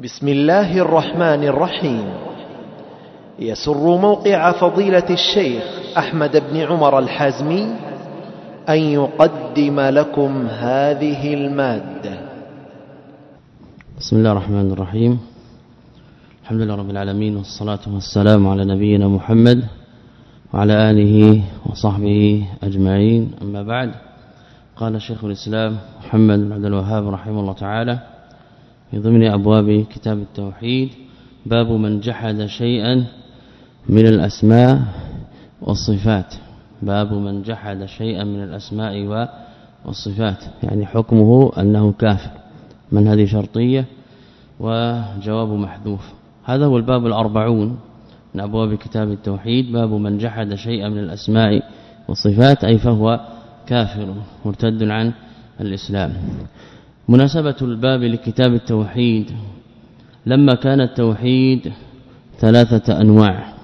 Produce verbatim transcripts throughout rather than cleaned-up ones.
بسم الله الرحمن الرحيم. يسر موقع فضيلة الشيخ أحمد بن عمر الحازمي أن يقدم لكم هذه المادة. بسم الله الرحمن الرحيم. الحمد لله رب العالمين، والصلاة والسلام على نبينا محمد وعلى آله وصحبه أجمعين. أما بعد، قال شيخ الإسلام محمد بن عبد الوهاب رحمه الله تعالى في ضمن أبواب كتاب التوحيد: باب من جحد شيئا من الأسماء والصفات. باب من جحد شيئا من الأسماء والصفات، يعني حكمه أنه كافر. من هذه شرطية وجواب محذوف. هذا هو الباب الأربعون من أبواب كتاب التوحيد: باب من جحد شيئا من الأسماء والصفات، أي فهو كافر مرتد عن الإسلام. مناسبة الباب لكتاب التوحيد: لما كان التوحيد ثلاثة أنواع: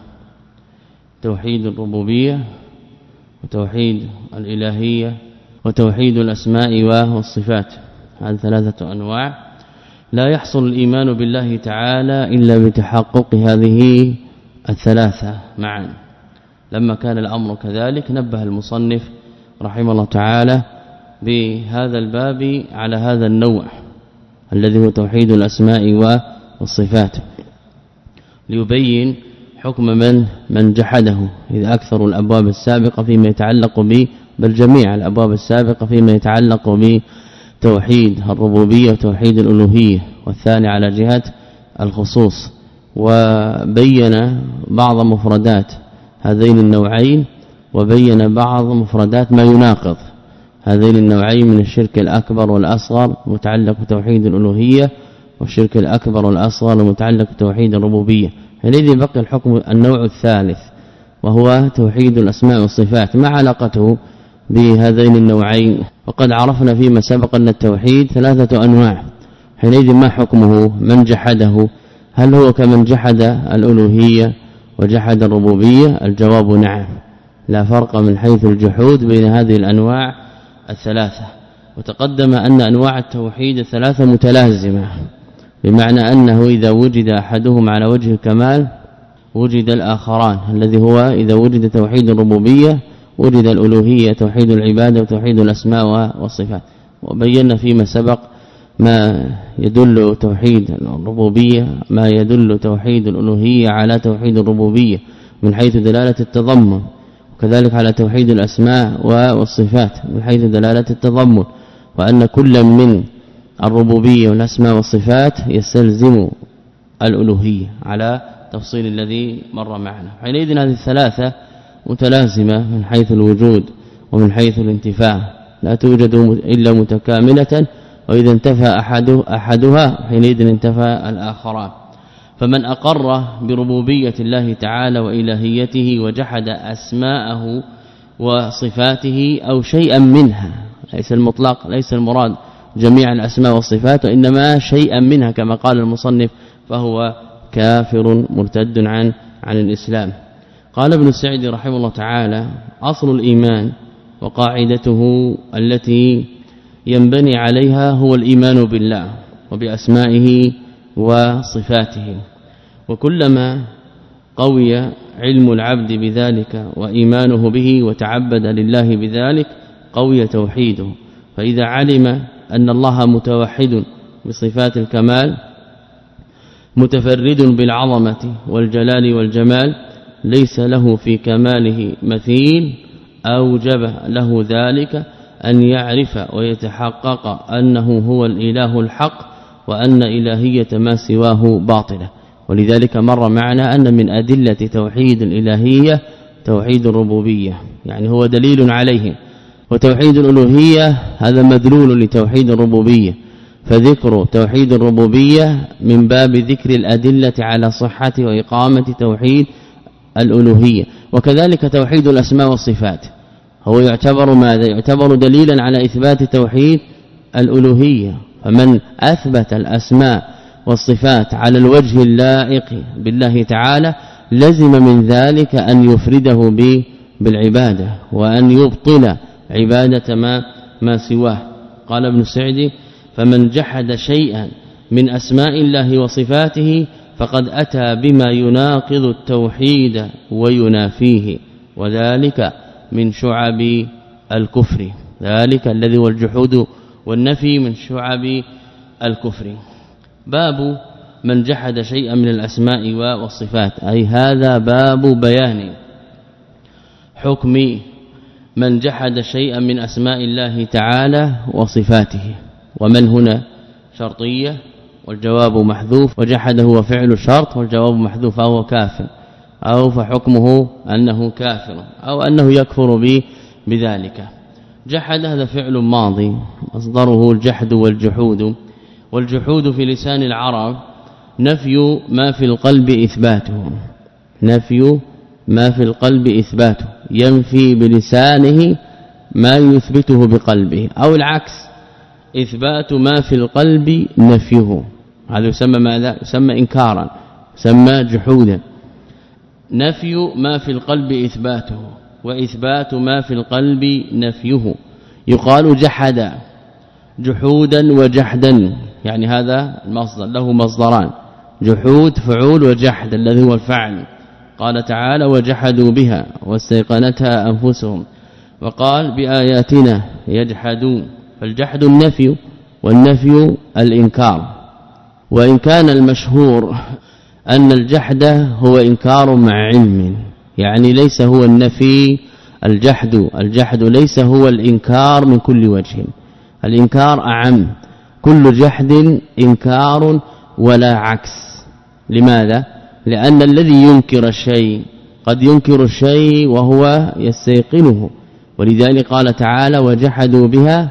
توحيد الربوبية، وتوحيد الإلهية، وتوحيد الأسماء والصفات. هذه ثلاثة أنواع لا يحصل الإيمان بالله تعالى إلا بتحقق هذه الثلاثة معا. لما كان الأمر كذلك نبه المصنف رحمه الله تعالى بهذا الباب على هذا النوع الذي هو توحيد الأسماء والصفات، ليبين حكم من من جحده. إذا أكثر الأبواب السابقة فيما يتعلق به، بل جميع الأبواب السابقة فيما يتعلق بتوحيد الربوبية وتوحيد الألوهية، والثاني على جهة الخصوص، وبين بعض مفردات هذين النوعين، وبين بعض مفردات ما يناقض هذين النوعين من الشرك الأكبر والأصغر متعلق بتوحيد الألوهية، والشرك الأكبر والأصغر متعلق بتوحيد الربوبية. حينئذ بقي الحكم النوع الثالث، وهو توحيد الأسماء والصفات. ما علاقته بهذين النوعين؟ وقد عرفنا فيما سبق أن التوحيد ثلاثة أنواع. حينئذ ما حكمه من جحده؟ هل هو كمن جحد الألوهية وجحد الربوبية؟ الجواب نعم، لا فرق من حيث الجحود بين هذه الأنواع الثلاثة. وتقدم أن أنواع التوحيد الثلاثة متلازمة، بمعنى أنه إذا وجد أحدهم على وجه الكمال وجد الآخران، الذي هو إذا وجد توحيد الربوبية وجد الألوهية، توحيد العبادة وتوحيد الأسماء والصفات. وبينا فيما سبق ما يدل توحيد الربوبية، ما يدل توحيد الألوهية على توحيد الربوبية من حيث دلالة التضمن، وكذلك على توحيد الأسماء والصفات من حيث دلالة التضمن، وأن كل من الربوبية والأسماء والصفات يستلزم الألوهية على تفصيل الذي مر معنا. حينئذ هذه الثلاثة متلازمة من حيث الوجود ومن حيث الانتفاع، لا توجد إلا متكاملة، وإذا انتفى أحد أحدها حينئذ انتفى الآخران. فمن أقر بربوبية الله تعالى وإلهيته وجحد أسماءه وصفاته أو شيئا منها، ليس المطلق، ليس المراد جميع الأسماء والصفات، وإنما شيئا منها كما قال المصنف، فهو كافر مرتد عن عن الإسلام. قال ابن السعدي رحمه الله تعالى: أصل الإيمان وقاعدته التي ينبني عليها هو الإيمان بالله وبأسمائه وصفاته، وكلما قوي علم العبد بذلك وإيمانه به وتعبد لله بذلك قوي توحيده. فإذا علم أن الله متوحد بصفات الكمال متفرد بالعظمة والجلال والجمال، ليس له في كماله مثيل، أوجب له ذلك أن يعرف ويتحقق أنه هو الإله الحق، وأن إلهية ما سواه باطلة. ولذلك مر معنا أن من أدلة توحيد الإلهية توحيد الربوبية، يعني هو دليل عليه، وتوحيد الألوهية هذا مدلول لتوحيد الربوبية. فذكر توحيد الربوبية من باب ذكر الأدلة على صحة وإقامة توحيد الألوهية. وكذلك توحيد الأسماء والصفات هو يعتبر ماذا؟ يعتبر دليلا على إثبات توحيد الألوهية. فمن أثبت الأسماء والصفات على الوجه اللائق بالله تعالى لزم من ذلك أن يفرده بالعبادة، وأن يبطل عبادة ما ما سواه. قال ابن سعدي: فمن جحد شيئا من أسماء الله وصفاته فقد أتى بما يناقض التوحيد وينافيه، وذلك من شعب الكفر، ذلك الذي هو الجحود والنفي من شعب الكفر. باب من جحد شيئا من الأسماء والصفات، أي هذا باب بيان حكم من جحد شيئا من أسماء الله تعالى وصفاته. ومن هنا شرطية والجواب محذوف، وجحد هو فعل شرط والجواب محذوف، فهو كافر أو فحكمه أنه كافر أو أنه يكفر به بذلك. جحد هذا فعل ماضي مصدره الجحد والجحود، والجحود في لسان العرب نفي ما في القلب إثباته، نفي ما في القلب إثباته، ينفي بلسانه ما يثبته بقلبه، أو العكس إثبات ما في القلب نفيه، هذا يسمى ماذا؟ يسمى إنكارا، يسمى جحودا. نفي ما في القلب إثباته وإثبات ما في القلب نفيه، يقال جحد جحودا وجحدا، يعني هذا المصدر له مصدران، جحود فعول وجحد الذي هو الفعل. قال تعالى وجحدوا بها واستيقنتها أنفسهم، وقال بآياتنا يجحدون، فالجحد النفي والنفي الإنكار. وإن كان المشهور أن الجحد هو إنكار مع علم، يعني ليس هو النفي الجحد، الجحد ليس هو الإنكار من كل وجه، الإنكار أعم، كل جحد إنكار ولا عكس. لماذا؟ لأن الذي ينكر الشيء قد ينكر الشيء وهو يستيقنه، ولذلك قال تعالى وجحدوا بها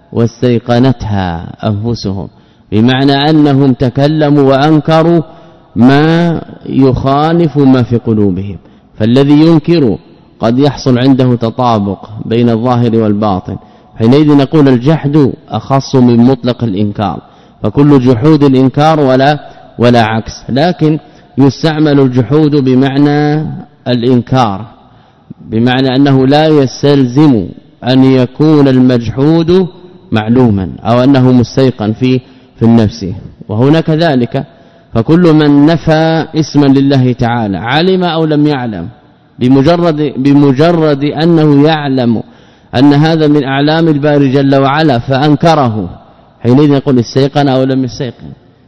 واستيقنتها أنفسهم، بمعنى أنهم تكلموا وأنكروا ما يخالف ما في قلوبهم. فالذي ينكر قد يحصل عنده تطابق بين الظاهر والباطن، حينئذ نقول الجحد أخص من مطلق الإنكار، فكل جحود الإنكار ولا ولا عكس. لكن يستعمل الجحود بمعنى الإنكار، بمعنى أنه لا يستلزم أن يكون المجحود معلوما أو أنه مستيقن في في النفس. وهنا كذلك، فكل من نفى اسما لله تعالى علم أو لم يعلم، بمجرد بمجرد أنه يعلم أن هذا من أعلام الباري جل وعلا فأنكره، حينئذ يقول استيقن أو لم يستيقن،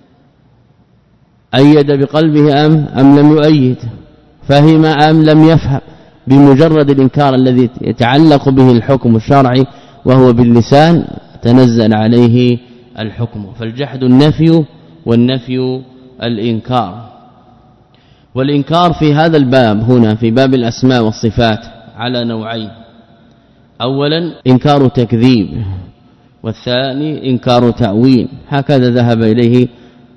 أيد بقلبه أم أم لم يؤيد، فهم أم لم يفهم، بمجرد الإنكار الذي يتعلق به الحكم الشرعي وهو باللسان تنزل عليه الحكم. فالجحد النفي والنفي الإنكار. والإنكار في هذا الباب هنا في باب الأسماء والصفات على نوعين، أولا إنكار تكذيب، والثاني إنكار تأويل. هكذا ذهب إليه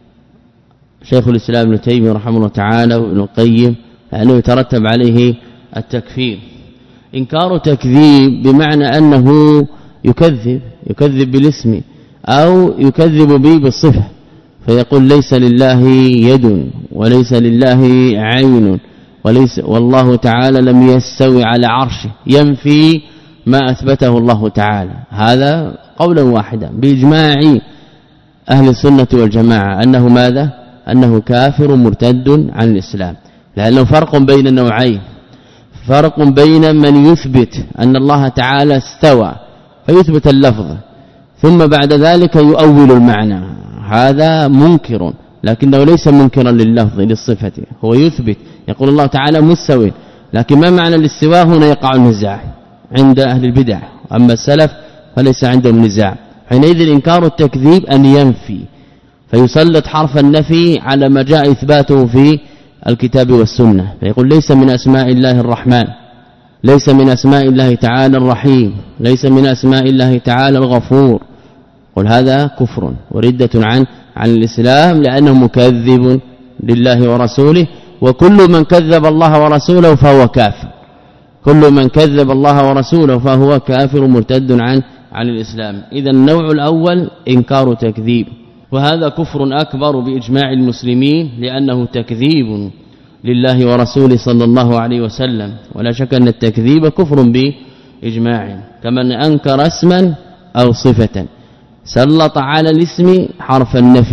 شيخ الإسلام ابن تيمية رحمه الله تعالى وابن القيم، لأنه يترتب عليه التكفير. إنكار تكذيب بمعنى أنه يكذب يكذب بالاسم أو يكذب به بالصفة، فيقول ليس لله يد وليس لله عين وليس والله تعالى لم يستوي على عرشه، ينفي ما أثبته الله تعالى. هذا قولا واحدا بإجماع أهل السنة والجماعة أنه ماذا؟ أنه كافر مرتد عن الإسلام، لأنه فرق بين النوعين، فرق بين من يثبت أن الله تعالى استوى فيثبت اللفظ ثم بعد ذلك يؤول المعنى، هذا منكر، لكنه ليس منكرا لللفظ للصفة، هو يثبت يقول الله تعالى مستوي، لكن ما معنى الاستواء هنا يقع النزاع عند أهل البدع، أما السلف فليس عندهم نزاع. حينئذ إنكار التكذيب أن ينفي، فيسلط حرف النفي على ما جاء إثباته في الكتاب والسنة، فيقول ليس من أسماء الله الرحمن، ليس من أسماء الله تعالى الرحيم، ليس من أسماء الله تعالى الغفور. قل هذا كفر وردة عن عن الإسلام، لأنه مكذب لله ورسوله، وكل من كذب الله ورسوله فهو كافر، كل من كذب الله ورسوله فهو كافر مرتد عن عن الإسلام. إذا النوع الأول إنكار تكذيب، وهذا كفر أكبر بإجماع المسلمين، لأنه تكذيب لله ورسوله صلى الله عليه وسلم، ولا شك أن التكذيب كفر بإجماع. كمن أنكر اسما أو صفة سلط على الاسم حرف النفي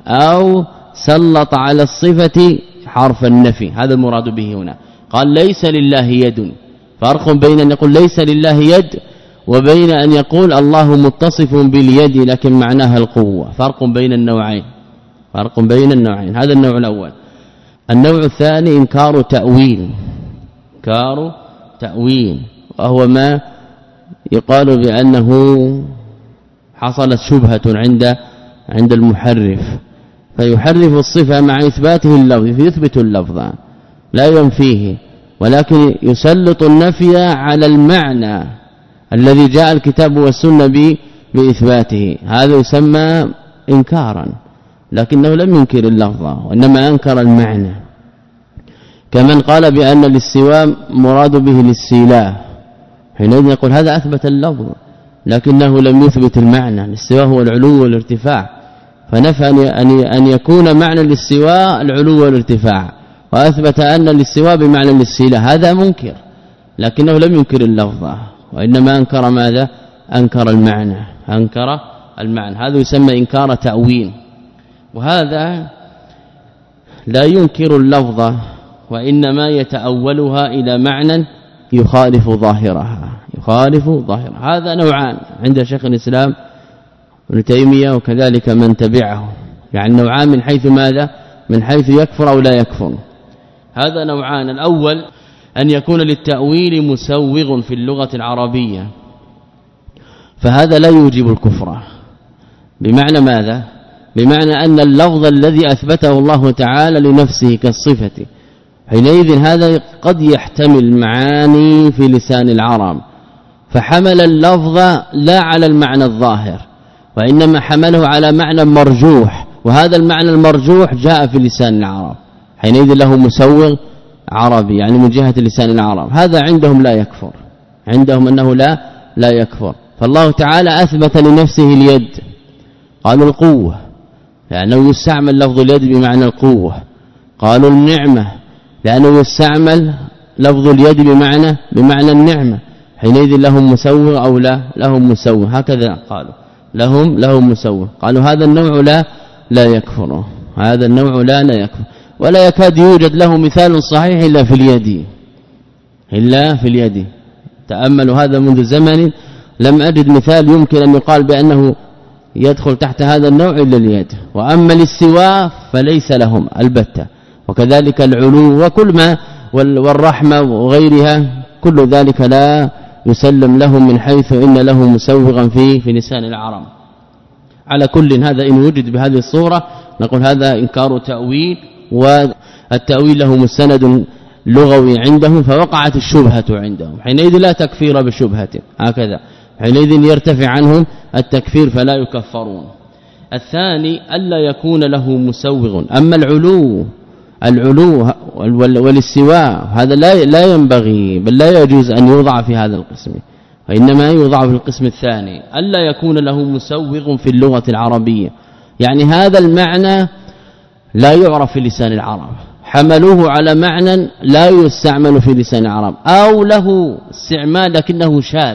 أو سلط على الصفة حرف النفي. هذا المراد به هنا. قال ليس لله يد. فرق بين أن يقول ليس لله يد وبين أن يقول الله متصف باليد لكن معناها القوة. فرق بين النوعين فرق بين النوعين. هذا النوع الأول. النوع الثاني إنكار تأويل إنكار تأويل وهو ما يقال بأنه حصلت شبهة عند عند المحرف فيحرف الصفة مع إثباته اللفظ فيثبت اللفظ لا ينفيه ولكن يسلط النفي على المعنى الذي جاء الكتاب والسنة بإثباته. هذا يسمى إنكارا لكنه لم ينكر اللفظ وإنما أنكر المعنى. كمن قال بأن الاستواء مراد به الاستيلاء حينئذ يقول هذا أثبت اللفظ لكنه لم يثبت المعنى. الاستواء هو العلو والارتفاع فنفى أن يكون معنى الاستواء العلو والارتفاع وأثبت أن الاستواء بمعنى الاستيلاء. هذا منكر لكنه لم ينكر اللفظ وإنما أنكر ماذا أنكر المعنى أنكر المعنى. هذا يسمى إنكار تأويل. وهذا لا ينكر اللفظ وإنما يتأولها إلى معنى يخالف ظاهرها يخالف ظاهرها. هذا نوعان عند شيخ الإسلام ابن تيمية وكذلك من تبعه يعني نوعان من حيث ماذا من حيث يكفر أو لا يكفر. هذا نوعان. الأول أن يكون للتأويل مسوغ في اللغة العربية فهذا لا يوجب الكفر. بمعنى ماذا بمعنى أن اللفظ الذي أثبته الله تعالى لنفسه كالصفة حينئذ هذا قد يحتمل معاني في لسان العرب فحمل اللفظ لا على المعنى الظاهر وإنما حمله على معنى مرجوح وهذا المعنى المرجوح جاء في لسان العرب حينئذ له مسوغ عربي يعني من جهة لسان العرب. هذا عندهم لا يكفر عندهم أنه لا لا يكفر. فالله تعالى أثبت لنفسه اليد قالوا القوة لأنه يستعمل لفظ اليد بمعنى القوة. قالوا النعمة لأنه يستعمل لفظ اليد بمعنى بمعنى النعمة حينئذ لهم مسوغ أو لا لهم مسوغ. هكذا قالوا لهم لهم مسوغ. قالوا هذا النوع لا لا يكفر هذا النوع لا لا يكفر ولا يكاد يوجد له مثال صحيح إلا في اليد إلا في اليد. تأملوا هذا منذ زمن لم أجد مثال يمكن أن يقال بأنه يدخل تحت هذا النوع إلا اليد. وأما الاستواء فليس لهم البتة وكذلك العلو وكل ما والرحمة وغيرها كل ذلك لا يسلم لهم من حيث إن له مسوغا في في لسان العرب. على كل هذا إن وجد بهذه الصورة نقول هذا إنكار تأويل والتأويل له مستند لغوي عندهم فوقعت الشبهة عندهم حينئذ لا تكفير بشبهة هكذا حينئذ يرتفع عنهم التكفير فلا يكفرون. الثاني ألا يكون له مسوغ. أما العلو العلو والاستواء هذا لا لا ينبغي بل لا يجوز أن يوضع في هذا القسم وإنما يوضع في القسم الثاني ألا يكون له مسوغ في اللغة العربية يعني هذا المعنى لا يعرف في لسان العرب حملوه على معنى لا يستعمل في لسان العرب أو له استعمال لكنه شاذ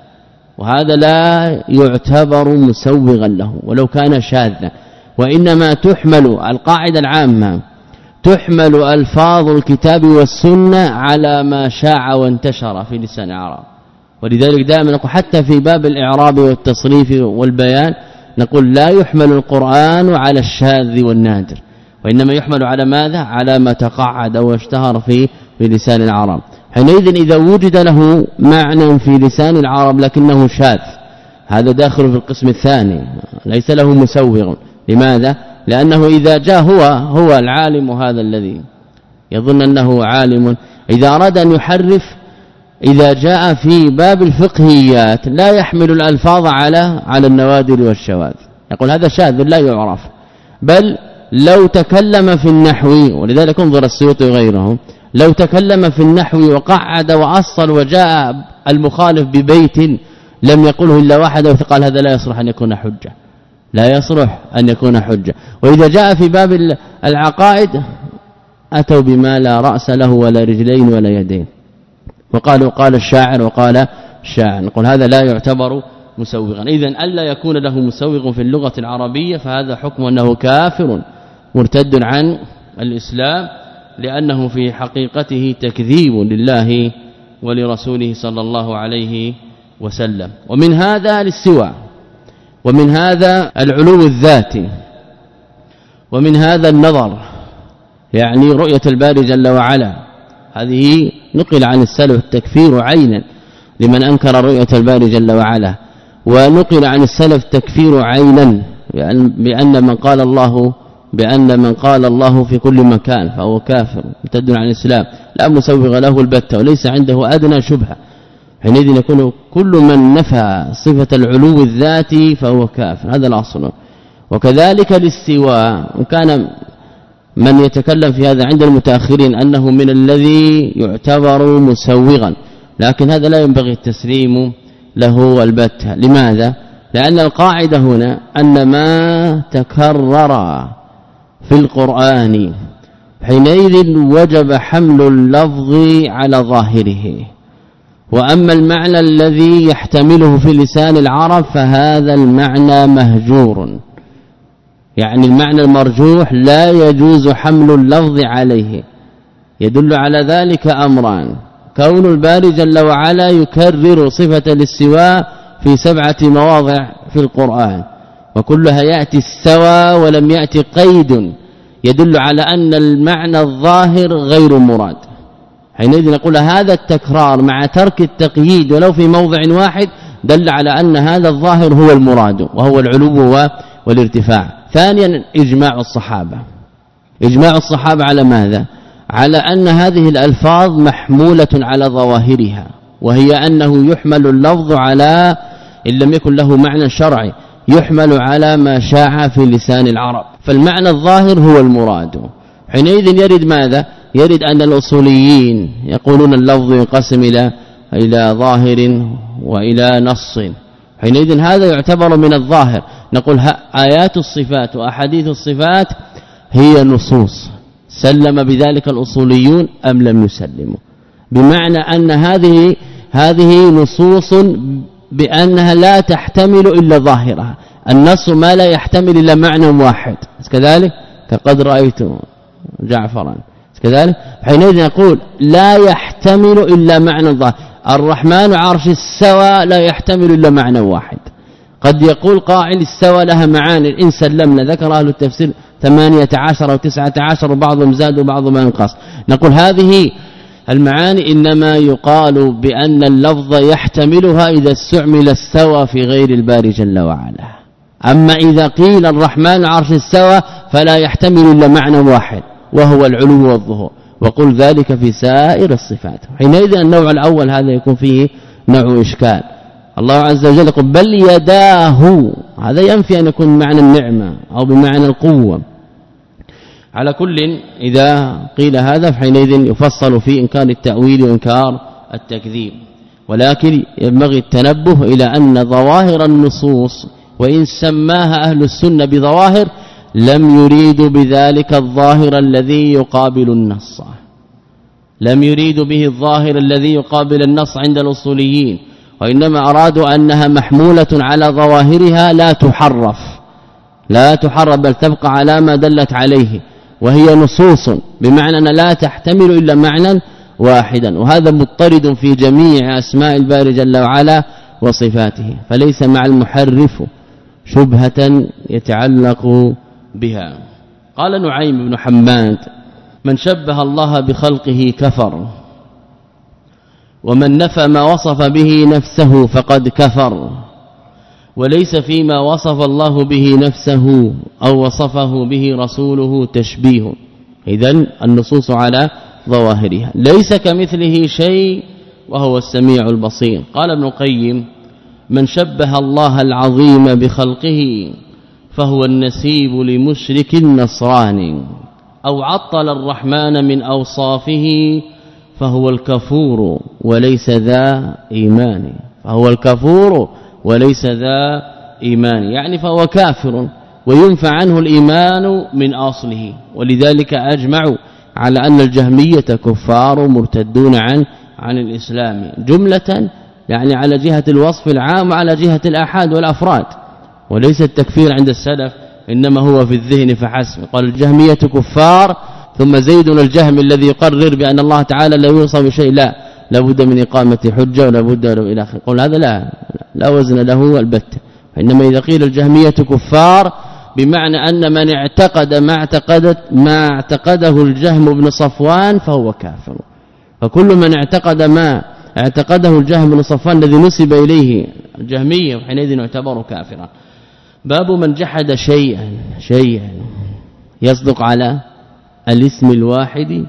وهذا لا يعتبر مسوغا له ولو كان شاذا. وإنما تحمل القاعدة العامة تحمل ألفاظ الكتاب والسنة على ما شاع وانتشر في لسان العرب. ولذلك دائما نقول حتى في باب الإعراب والتصريف والبيان نقول لا يحمل القرآن على الشاذ والنادر وإنما يحمل على ماذا على ما تقاعد واشتهر في في لسان العرب. حينئذ إذا وجد له معنى في لسان العرب لكنه شاذ هذا داخل في القسم الثاني ليس له مسوغ. لماذا لأنه إذا جاء هو هو العالم هذا الذي يظن أنه عالم إذا أراد أن يحرف إذا جاء في باب الفقهيات لا يحمل الألفاظ على على النوادر والشواذ يقول هذا شاذ لا يعرف. بل لو تكلم في النحو ولذلك انظر السيوطي وغيره لو تكلم في النحو وقعد وأصل وجاء المخالف ببيت لم يقله إلا واحد وقال هذا لا يصلح أن يكون حجة لا يصلح أن يكون حجة. وإذا جاء في باب العقائد أتوا بما لا رأس له ولا رجلين ولا يدين وقالوا قال الشاعر وقال الشاعر نقول هذا لا يعتبر مسوغا. إذن ألا يكون له مسوغ في اللغة العربية فهذا حكم أنه كافر مرتد عن الإسلام، لأنه في حقيقته تكذيب لله ولرسوله صلى الله عليه وسلم. ومن هذا الاستواء، ومن هذا العلو الذاتي، ومن هذا النظر، يعني رؤية الباري جل وعلا. هذه نقل عن السلف التكفير عينا لمن أنكر رؤية الباري جل وعلا، ونقل عن السلف تكفير عينا بأن من قال الله بأن من قال الله في كل مكان فهو كافر مرتد عن الإسلام لا مسوغ له البتة وليس عنده أدنى شبهة. حينئذ يكون كل من نفى صفة العلو الذاتي فهو كافر، هذا الأصل. وكذلك الاستواء، وكان من يتكلم في هذا عند المتأخرين أنه من الذي يعتبر مسوغا، لكن هذا لا ينبغي التسليم له البتة. لماذا؟ لأن القاعدة هنا أن ما تكرر في القرآن حينئذ وجب حمل اللفظ على ظاهره، وأما المعنى الذي يحتمله في لسان العرب فهذا المعنى مهجور، يعني المعنى المرجوح لا يجوز حمل اللفظ عليه. يدل على ذلك أمران: كون الباري جل وعلا يكرر صفة الاستواء في سبعة مواضع في القرآن، وكلها يأتي استوى ولم يأتي قيد، يدل على أن المعنى الظاهر غير مراد. حينئذ نقول هذا التكرار مع ترك التقييد ولو في موضع واحد دل على أن هذا الظاهر هو المراد وهو العلو والارتفاع. ثانيا إجماع الصحابة. إجماع الصحابة على ماذا؟ على أن هذه الألفاظ محمولة على ظواهرها، وهي أنه يحمل اللفظ على إن لم يكن له معنى شرعي يحمل على ما شاع في لسان العرب، فالمعنى الظاهر هو المراد. حينئذ يرد ماذا؟ يرد أن الأصوليين يقولون اللفظ ينقسم إلى إلى ظاهر وإلى نص، حينئذ هذا يعتبر من الظاهر. نقول آيات الصفات وأحاديث الصفات هي نصوص، سلم بذلك الأصوليون أم لم يسلموا؟ بمعنى أن هذه هذه نصوص بأنها لا تحتمل إلا ظاهرها، النص ما لا يحتمل إلا معنى واحد كذلك، كقد رأيت جعفرا كذلك. حينئذ نقول لا يحتمل إلا معنى ظاهر. الرحمن عرش استوى لا يحتمل إلا معنى واحد. قد يقول قائل استوى لها معاني إن سلمنا، ذكر أهل التفسير ثمانية عشر أو تسعة عشر وبعضهم زاد وبعضهم انقص. نقول هذه المعاني إنما يقال بأن اللفظ يحتملها إذا استعمل استوى في غير الباري جل وعلا. أما إذا قيل الرحمن عرش استوى فلا يحتمل إلا معنى واحد وهو العلو والظهور، وقل ذلك في سائر الصفات. حينئذ النوع الأول هذا يكون فيه نوع إشكال. الله عز وجل يقول بل يداه، هذا ينفي أن يكون بمعنى النعمة أو بمعنى القوة. على كل إذا قيل هذا فحينئذ يفصل في إنكار التأويل وإنكار التكذيب، ولكن ينبغي التنبه إلى أن ظواهر النصوص وإن سماها أهل السنة بظواهر لم يريدوا بذلك الظاهر الذي يقابل النص، لم يريدوا به الظاهر الذي يقابل النص عند الأصوليين، وإنما أرادوا أنها محمولة على ظواهرها لا تحرف لا تحرف بل تبقى على ما دلت عليه، وهي نصوص بمعنى أن لا تحتمل إلا معنى واحدا، وهذا مضطرد في جميع أسماء الباري جل وعلا وصفاته، فليس مع المحرف شبهة يتعلق بها. قال نعيم بن حماد من شبه الله بخلقه كفر، ومن نفى ما وصف به نفسه فقد كفر، وليس فيما وصف الله به نفسه أو وصفه به رسوله تشبيه. إذن النصوص على ظواهرها، ليس كمثله شيء وهو السميع البصير. قال ابن القيم من شبه الله العظيم بخلقه فهو النسيب لمشرك النصراني، أو عطل الرحمن من أوصافه فهو الكفور وليس ذا إيمان، فهو الكفور وليس ذا إيمان، يعني فهو كافر وينفع عنه الإيمان من أصله. ولذلك أجمعوا على أن الجهمية كفار مرتدون عن عن الإسلام جملة يعني على جهة الوصف العام وعلى جهة الآحاد والأفراد، وليس التكفير عند السلف إنما هو في الذهن فحسب. قال الجهمية كفار، ثم زيد الجهم الذي يقرر بأن الله تعالى لا يوصف بشيء، لا لابد من إقامة حجة ولا بد له إلى آخره. قل هذا لا لا وزن له البتة. إنما إذا قيل الجهمية كفار بمعنى أن من اعتقد ما اعتقدت ما اعتقده الجهم بن صفوان فهو كافر. فكل من اعتقد ما اعتقده الجهم بن صفوان الذي نسب إليه الجهمية وحينئذ يعتبر كافرا. باب من جحد شيئا شيئا يصدق على الاسم الواحد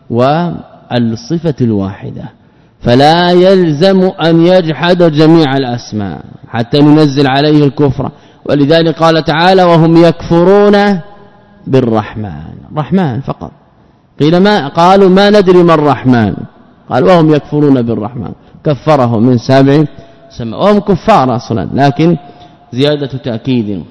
والصفة الواحدة، فلا يلزم أن يجحد جميع الأسماء حتى ننزل عليه الكفر. ولذلك قال تعالى وهم يكفرون بالرحمن، رحمن فقط. قيل ما قالوا ما ندري ما الرحمن، قال وهم يكفرون بالرحمن، كفرهم من سبع سماء وهم كفار اصلا، لكن زيادة تأكيد.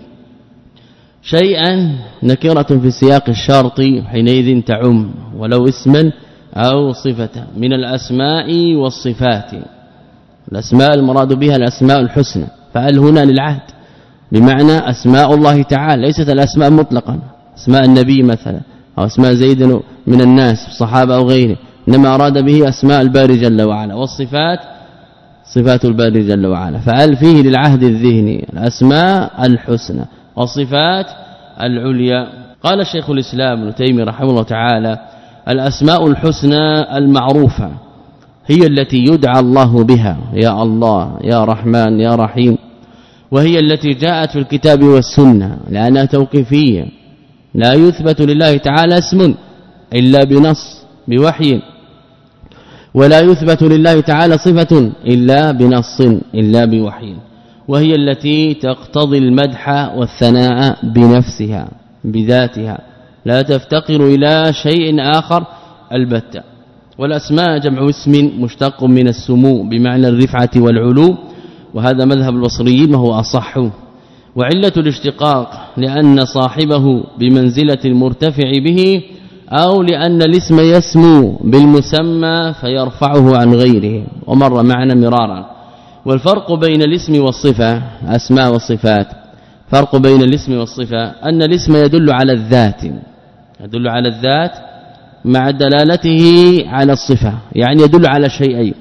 شيئا نكرة في سياق الشرط حينئذ تعم ولو اسما أو صفة من الأسماء والصفات. الأسماء المراد بها الأسماء الحسنى، فهل هنا للعهد بمعنى أسماء الله تعالى، ليست الأسماء مطلقا اسماء النبي مثلا أو اسماء زيد من الناس الصحابة أو غيره، إنما أراد به أسماء الباري جل وعلا، والصفات صفات الباري جل وعلا. فهل فيه للعهد الذهني الأسماء الحسنى والصفات العليا. قال الشيخ الإسلام ابن تيمية رحمه الله تعالى الأسماء الحسنى المعروفة هي التي يدعى الله بها، يا الله يا رحمن يا رحيم، وهي التي جاءت في الكتاب والسنة لأنها توقيفية، لا يثبت لله تعالى اسم إلا بنص بوحي، ولا يثبت لله تعالى صفة إلا بنص إلا بوحي، وهي التي تقتضي المدح والثناء بنفسها بذاتها، لا تفتقر إلى شيء آخر البتة. والأسماء جمع اسم مشتق من السمو بمعنى الرفعة والعلو، وهذا مذهب البصريين وهو أصح. وعلة الاشتقاق لأن صاحبه بمنزلة المرتفع به، أو لأن الاسم يسمو بالمسمى فيرفعه عن غيره، ومر معنا مرارا. والفرق بين الاسم والصفة أسماء والصفات، فرق بين الاسم والصفة أن الاسم يدل على الذات، يدل على الذات مع دلالته على الصفة، يعني يدل على شيئين.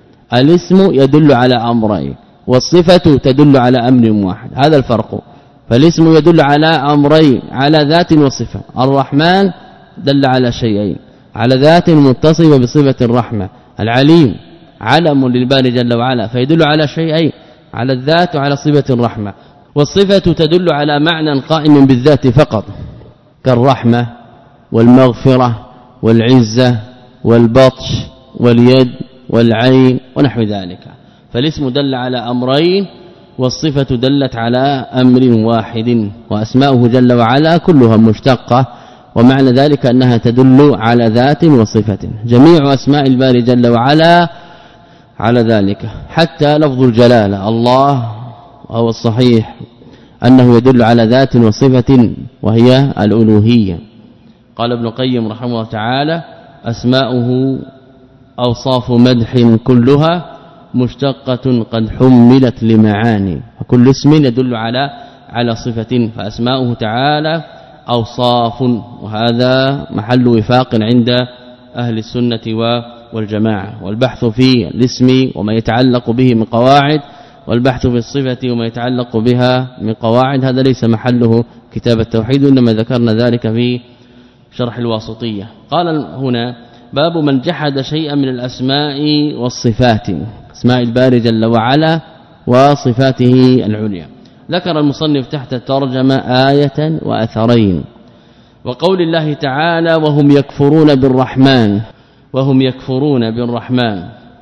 الاسم يدل على أمرين والصفة تدل على أمر واحد، هذا الفرق. فالاسم يدل على أمرين، على ذات وصفة. الرحمن دل على شيئين، على ذات متصفة بصفة الرحمة. العليم علم للباري جل وعلا فيدل على شيئين، على الذات وعلى صفة الرحمة. والصفة تدل على معنى قائم بالذات فقط، كالرحمة والمغفرة والعزة والبطش واليد والعين ونحو ذلك. فالاسم دل على أمرين والصفة دلت على أمر واحد. وأسماؤه جل وعلا كلها مشتقة، ومعنى ذلك أنها تدل على ذات وصفة. جميع أسماء الباري جل وعلا على ذلك، حتى لفظ الجلالة الله وهو الصحيح أنه يدل على ذات وصفة وهي الألوهية. قال ابن القيم رحمه الله تعالى أسماؤه أوصاف مدح كلها مشتقة قد حملت لمعاني، وكل اسم يدل على على صفة. فأسماؤه تعالى أوصاف، وهذا محل وفاق عند أهل السنة والجماعة. والبحث في الاسم وما يتعلق به من قواعد، والبحث في الصفة وما يتعلق بها من قواعد، هذا ليس محله كتاب التوحيد، إنما ذكرنا ذلك في شرح الواسطية. قال هنا باب من جحد شيئا من الأسماء والصفات، اسماء الباري جل وعلا وصفاته العليا. ذكر المصنف تحت الترجمة آية وأثرين. وقول الله تعالى وهم يكفرون بالرحمن، وهم يكفرون بالرحمن،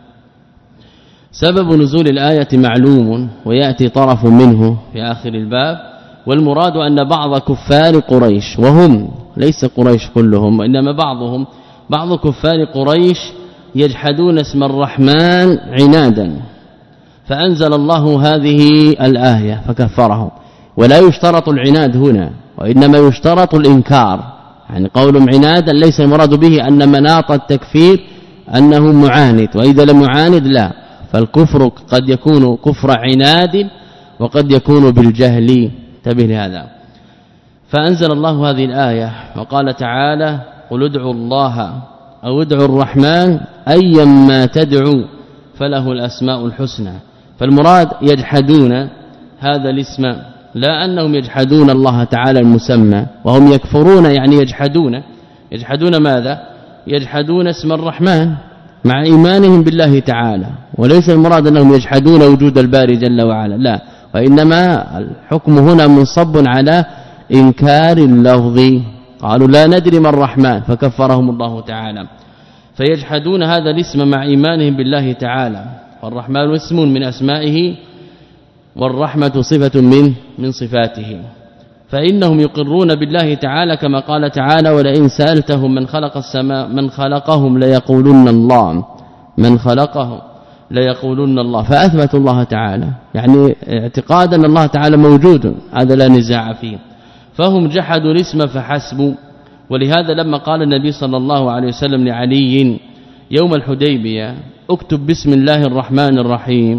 سبب نزول الآية معلوم ويأتي طرف منه في آخر الباب. والمراد أن بعض كفار قريش، وهم ليس قريش كلهم وإنما بعضهم، بعض كفار قريش يجحدون اسم الرحمن عنادا، فأنزل الله هذه الآية فكفرهم. ولا يشترط العناد هنا، وإنما يشترط الإنكار. يعني قولهم عنادا ليس المراد به أن مناط التكفير أنه معاند، وإذا لم يعاند لا، فالكفر قد يكون كفر عناد وقد يكون بالجهل، انتبه لهذا. فأنزل الله هذه الآية وقال تعالى قل ادعوا الله أو ادعوا الرحمن أيما تدعوا فله الأسماء الحسنى. فالمراد يجحدون هذا الاسم، لا أنهم يجحدون الله تعالى المسمى، وهم يكفرون يعني يجحدون يجحدون ماذا؟ يجحدون اسم الرحمن مع إيمانهم بالله تعالى، وليس المراد أنهم يجحدون وجود الباري جل وعلا، لا، وإنما الحكم هنا منصب على إنكار اللفظ. قالوا لا ندري ما الرحمن فكفرهم الله تعالى. فيجحدون هذا الاسم مع إيمانهم بالله تعالى، والرحمن اسم من أسمائه والرحمة صفة من من صفاته. فإنهم يقرون بالله تعالى كما قال تعالى ولئن سألتهم من خلق السماء من خلقهم ليقولن الله من خلقهم ليقولن الله، فأثبتوا الله تعالى، يعني اعتقادا أن الله تعالى موجود، هذا لا نزاع فيه. فهم جحدوا الاسم فحسبوا. ولهذا لما قال النبي صلى الله عليه وسلم لعلي يوم الحديبية اكتب بسم الله الرحمن الرحيم،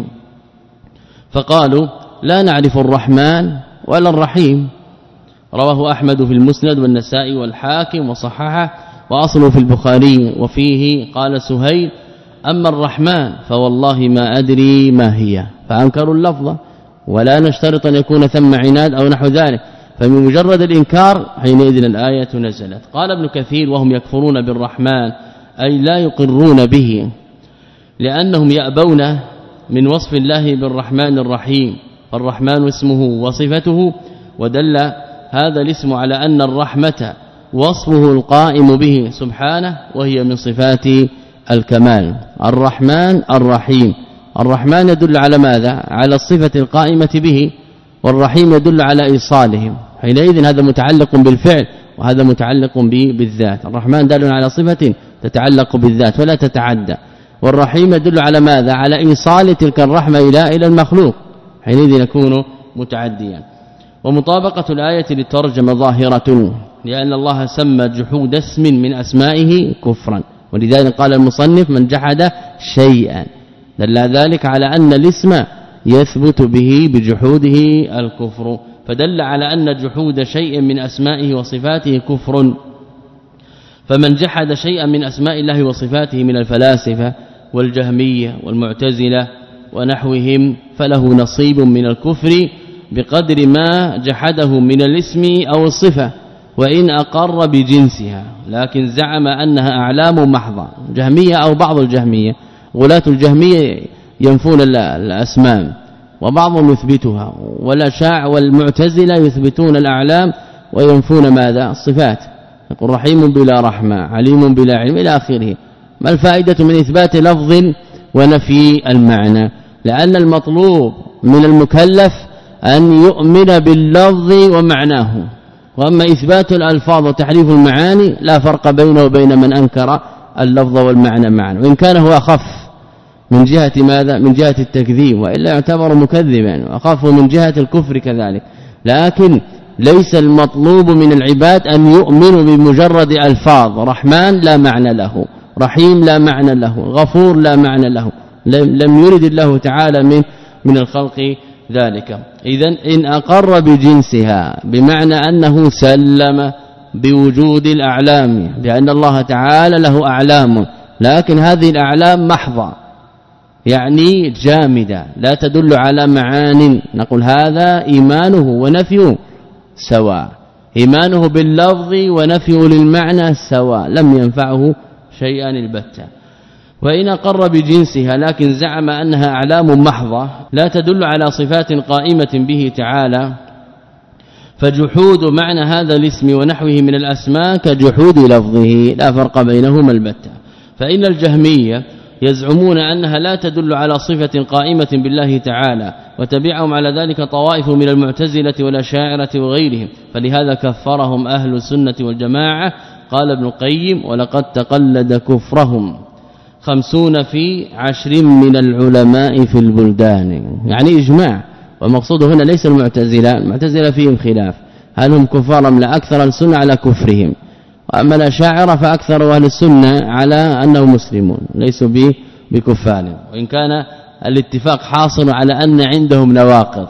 فقالوا لا نعرف الرحمن ولا الرحيم. رواه أحمد في المسند والنسائي والحاكم وصححه، وأصله في البخاري. وفيه قال سهيل أما الرحمن فوالله ما أدري ما هي، فأنكروا اللفظ، ولا نشترط أن يكون ثم عناد أو نحو ذلك، فمن مجرد الإنكار حينئذ الآية نزلت. قال ابن كثير وهم يكفرون بالرحمن أي لا يقرون به، لأنهم يأبون من وصف الله بالرحمن الرحيم، فالرحمن اسمه وصفته، ودل هذا الاسم على أن الرحمة وصفه القائم به سبحانه، وهي من صفات الكمال. الرحمن الرحيم، الرحمن يدل على ماذا؟ على الصفة القائمة به، والرحيم يدل على إيصالهم، حينئذ هذا متعلق بالفعل وهذا متعلق بالذات. الرحمن دل على صفة تتعلق بالذات ولا تتعدى، والرحيم يدل على ماذا؟ على إيصال تلك الرحمة إلى إلى المخلوق، حينئذ يكون متعديا. ومطابقة الآية للترجمة ظاهرة، لأن الله سمى جحود اسم من أسمائه كفرا، ولذلك قال المصنف من جحد شيئا، دل ذلك على أن الاسم يثبت به بجحوده الكفر، فدل على أن جحود شيء من أسمائه وصفاته كفر. فمن جحد شيئا من أسماء الله وصفاته من الفلاسفة والجهمية والمعتزلة ونحوهم فله نصيب من الكفر بقدر ما جحده من الاسم أو الصفة، وإن أقر بجنسها، لكن زعم أنها أعلام محضة. جهمية أو بعض الجهمية، غلاة الجهمية ينفون الأسماء وبعضهم يثبتها، والأشاعرة والمعتزلة يثبتون الأعلام وينفون ماذا؟ الصفات. يقول رحيم بلا رحمة، عليم بلا علم إلى آخره. ما الفائدة من إثبات لفظ ونفي المعنى؟ لأن المطلوب من المكلف أن يؤمن باللفظ ومعناه، وأما إثبات الألفاظ وتحريف المعاني لا فرق بينه وبين من أنكر اللفظ والمعنى معا، وإن كان هو أخف من جهة ماذا؟ من جهة التكذيب، وإلا يعتبر مكذبا، وأخف من جهة الكفر كذلك. لكن ليس المطلوب من العباد أن يؤمنوا بمجرد ألفاظ، رحمن لا معنى له، رحيم لا معنى له، غفور لا معنى له، لم يرد الله تعالى من من الخلق ذلك. إذن إن أقر بجنسها بمعنى أنه سلم بوجود الأعلام، لأن الله تعالى له أعلام، لكن هذه الأعلام محضة يعني جامدة لا تدل على معان، نقول هذا إيمانه ونفيه سواء، إيمانه باللفظ ونفيه للمعنى سواء، لم ينفعه شيئا البتة. وإن أقر بجنسها لكن زعم أنها أعلام محضة لا تدل على صفات قائمة به تعالى، فجحود معنى هذا الاسم ونحوه من الأسماء كجحود لفظه، لا فرق بينهما البتة. فإن الجهمية يزعمون أنها لا تدل على صفة قائمة بالله تعالى، وتبعهم على ذلك طوائف من المعتزلة والأشاعرة وغيرهم، فلهذا كفرهم أهل السنة والجماعة. قال ابن القيم ولقد تقلد كفرهم خمسون في عشر من العلماء في البلدان، يعني إجماع. والمقصود هنا ليس المعتزلة، المعتزلة فيهم خلاف هل هم كفار أم لا، أكثر السنة على كفرهم، وأما الأشاعرة فأكثر أهل السنة على أنهم مسلمون ليسوا بكفار، وإن كان الاتفاق حاصل على أن عندهم نواقض،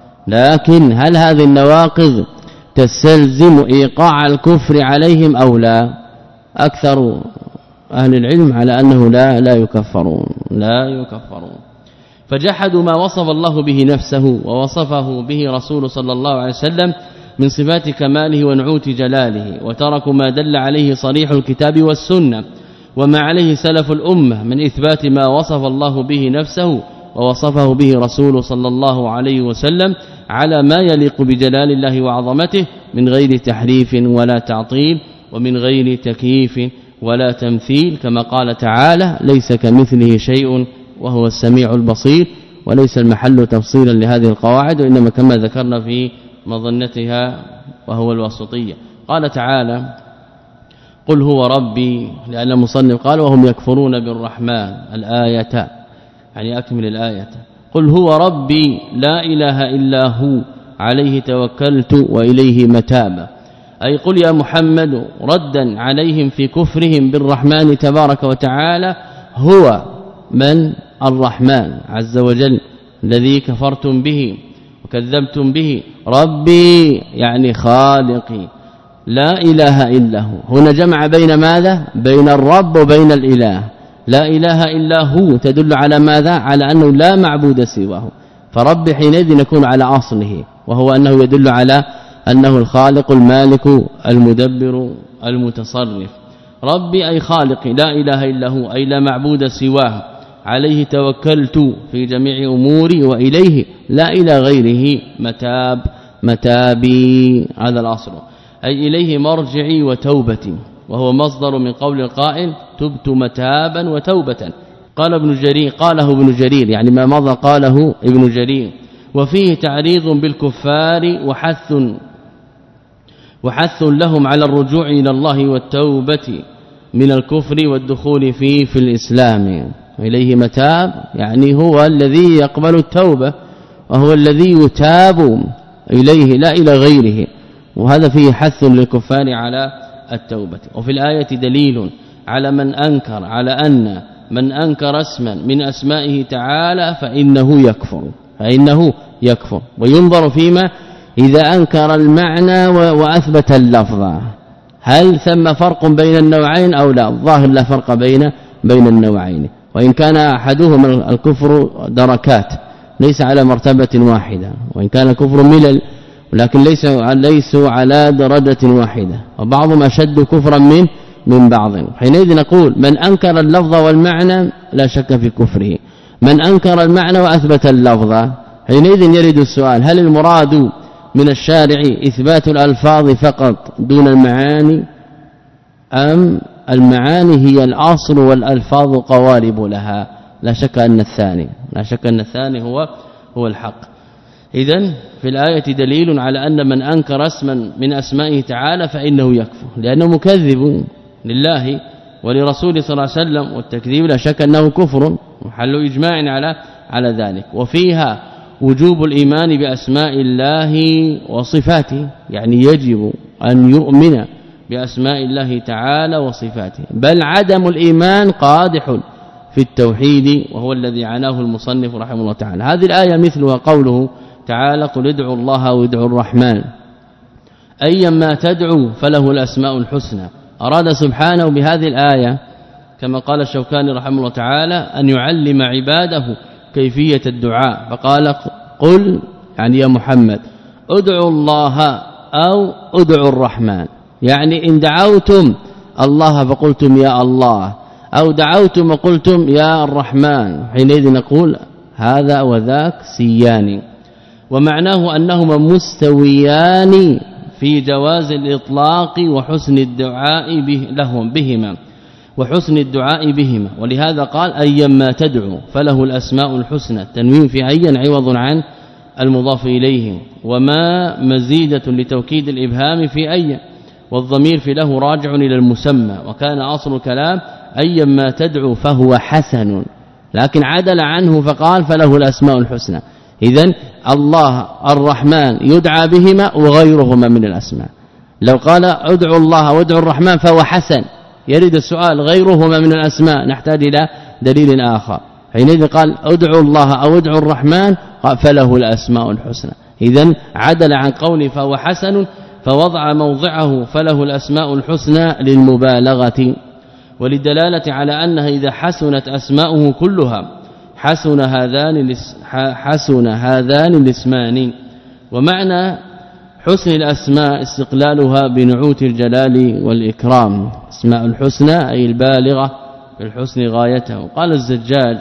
لكن هل هذه النواقض تستلزم إيقاع الكفر عليهم أو لا؟ أكثر أهل العلم على أنه لا لا يكفرون لا يكفرون فجحدوا ما وصف الله به نفسه ووصفه به رسول صلى الله عليه وسلم من صفات كماله ونعوت جلاله، وتركوا ما دل عليه صريح الكتاب والسنة وما عليه سلف الأمة من إثبات ما وصف الله به نفسه ووصفه به رسول صلى الله عليه وسلم على ما يليق بجلال الله وعظمته من غير تحريف ولا تعطيل ومن غير تكييف ولا تمثيل، كما قال تعالى: ليس كمثله شيء وهو السميع البصير. وليس المحل تفصيلا لهذه القواعد، وإنما كما ذكرنا في مظنتها وهو الوسطية. قال تعالى: قل هو ربي، لأن المصنف قال: وهم يكفرون بالرحمن الآية، يعني أكمل الآية. قل هو ربي لا إله إلا هو عليه توكلت وإليه متاب، أي قل يا محمد ردا عليهم في كفرهم بالرحمن تبارك وتعالى: هو من الرحمن عز وجل الذي كفرتم به وكذبتم به، ربي يعني خالقي لا إله إلا هو. هنا جمع بين ماذا؟ بين الرب وبين الإله. لا إله إلا هو تدل على ماذا؟ على أنه لا معبود سواه، فرب حينئذ يكون على أصله، وهو أنه يدل على أنه الخالق المالك المدبر المتصرف. ربي أي خالقي لا إله إلا هو، أي لا معبود سواه، عليه توكلت في جميع أموري وإليه لا إلى غيره متاب متابي، هذا الأصل، أي إليه مرجعي وتوبتي، وهو مصدر من قول القائل: تبت متابا وتوبة. قال ابن جرير قاله ابن جرير يعني ما مضى قاله ابن جرير. وفيه تعريض بالكفار وحث وحث لهم على الرجوع إلى الله والتوبة من الكفر والدخول فيه في الإسلام. إليه متاب يعني هو الذي يقبل التوبة، وهو الذي يتاب إليه لا إلى غيره، وهذا فيه حث للكفار على التوبة. وفي الآية دليل على من أنكر على أن من أنكر اسما من أسمائه تعالى فإنه يكفر فإنه يكفر وينظر فيما إذا أنكر المعنى وأثبت اللفظ، هل ثم فرق بين النوعين أو لا؟ الظاهر لا فرق بين بين النوعين، وإن كان أحدهما الكفر دركات ليس على مرتبة واحدة، وإن كان كفر ملل ولكن ليس ليسوا على درجة واحدة، وبعضهم أشد كفرا من من بعض. حينئذ نقول من أنكر اللفظ والمعنى لا شك في كفره، من أنكر المعنى وأثبت اللفظ حينئذ يرد السؤال: هل المراد من الشارع إثبات الألفاظ فقط دون المعاني، أم المعاني هي الأصل والألفاظ قوارب لها؟ لا شك أن الثاني لا شك أن الثاني هو هو الحق. إذن في الآية دليل على أن من أنكر اسما من أسمائه تعالى فإنه يكفر، لأنه مكذب لله ولرسوله صلى الله عليه وسلم، والتكذيب لا شك أنه كفر محل إجماع على على ذلك. وفيها وجوب الإيمان بأسماء الله وصفاته، يعني يجب أن يؤمن بأسماء الله تعالى وصفاته، بل عدم الإيمان قادح في التوحيد، وهو الذي عناه المصنف رحمه الله تعالى. هذه الآية مثلها قوله تعالى: قل ادعوا الله أو ادعوا الرحمن، أيما تدعوا فله الأسماء الحسنى. أراد سبحانه بهذه الآية كما قال الشوكاني رحمه الله تعالى أن يعلم عباده كيفية الدعاء، فقال: قل يعني يا محمد ادعوا الله أو ادعوا الرحمن، يعني إن دعوتم الله فقلتم يا الله، أو دعوتم وقلتم يا الرحمن، حينئذ نقول هذا وذاك سيان، ومعناه أنهما مستويان في جواز الإطلاق وحسن الدعاء به لهم بهما وحسن الدعاء بهما. ولهذا قال: أيما تدعو فله الأسماء الحسنى، التنوين في أيا عوض عن المضاف إليه، وما مزيدة لتوكيد الإبهام في أي، والضمير في له راجع إلى المسمى، وكان أصل الكلام أيما تدعو فهو حسن، لكن عدل عنه فقال فله الأسماء الحسنى. إذن الله الرحمن يدعى بهما وغيرهما من الأسماء. لو قال ادعوا الله وادعوا الرحمن فهو حسن، يريد السؤال غيرهما من الأسماء، نحتاج إلى دليل آخر. حينئذ قال ادعوا الله أو ادعوا الرحمن فله الأسماء الحسنى. إذن عدل عن قوله فهو حسن فوضع موضعه فله الأسماء الحسنى للمبالغة وللدلالة على أنها إذا حسنت أسماؤه كلها حسن هذان حسن هذان الاسمان. ومعنى حسن الأسماء استقلالها بنعوت الجلال والإكرام. اسماء الحسنى أي البالغة بالحسن غايته. قال الزجاج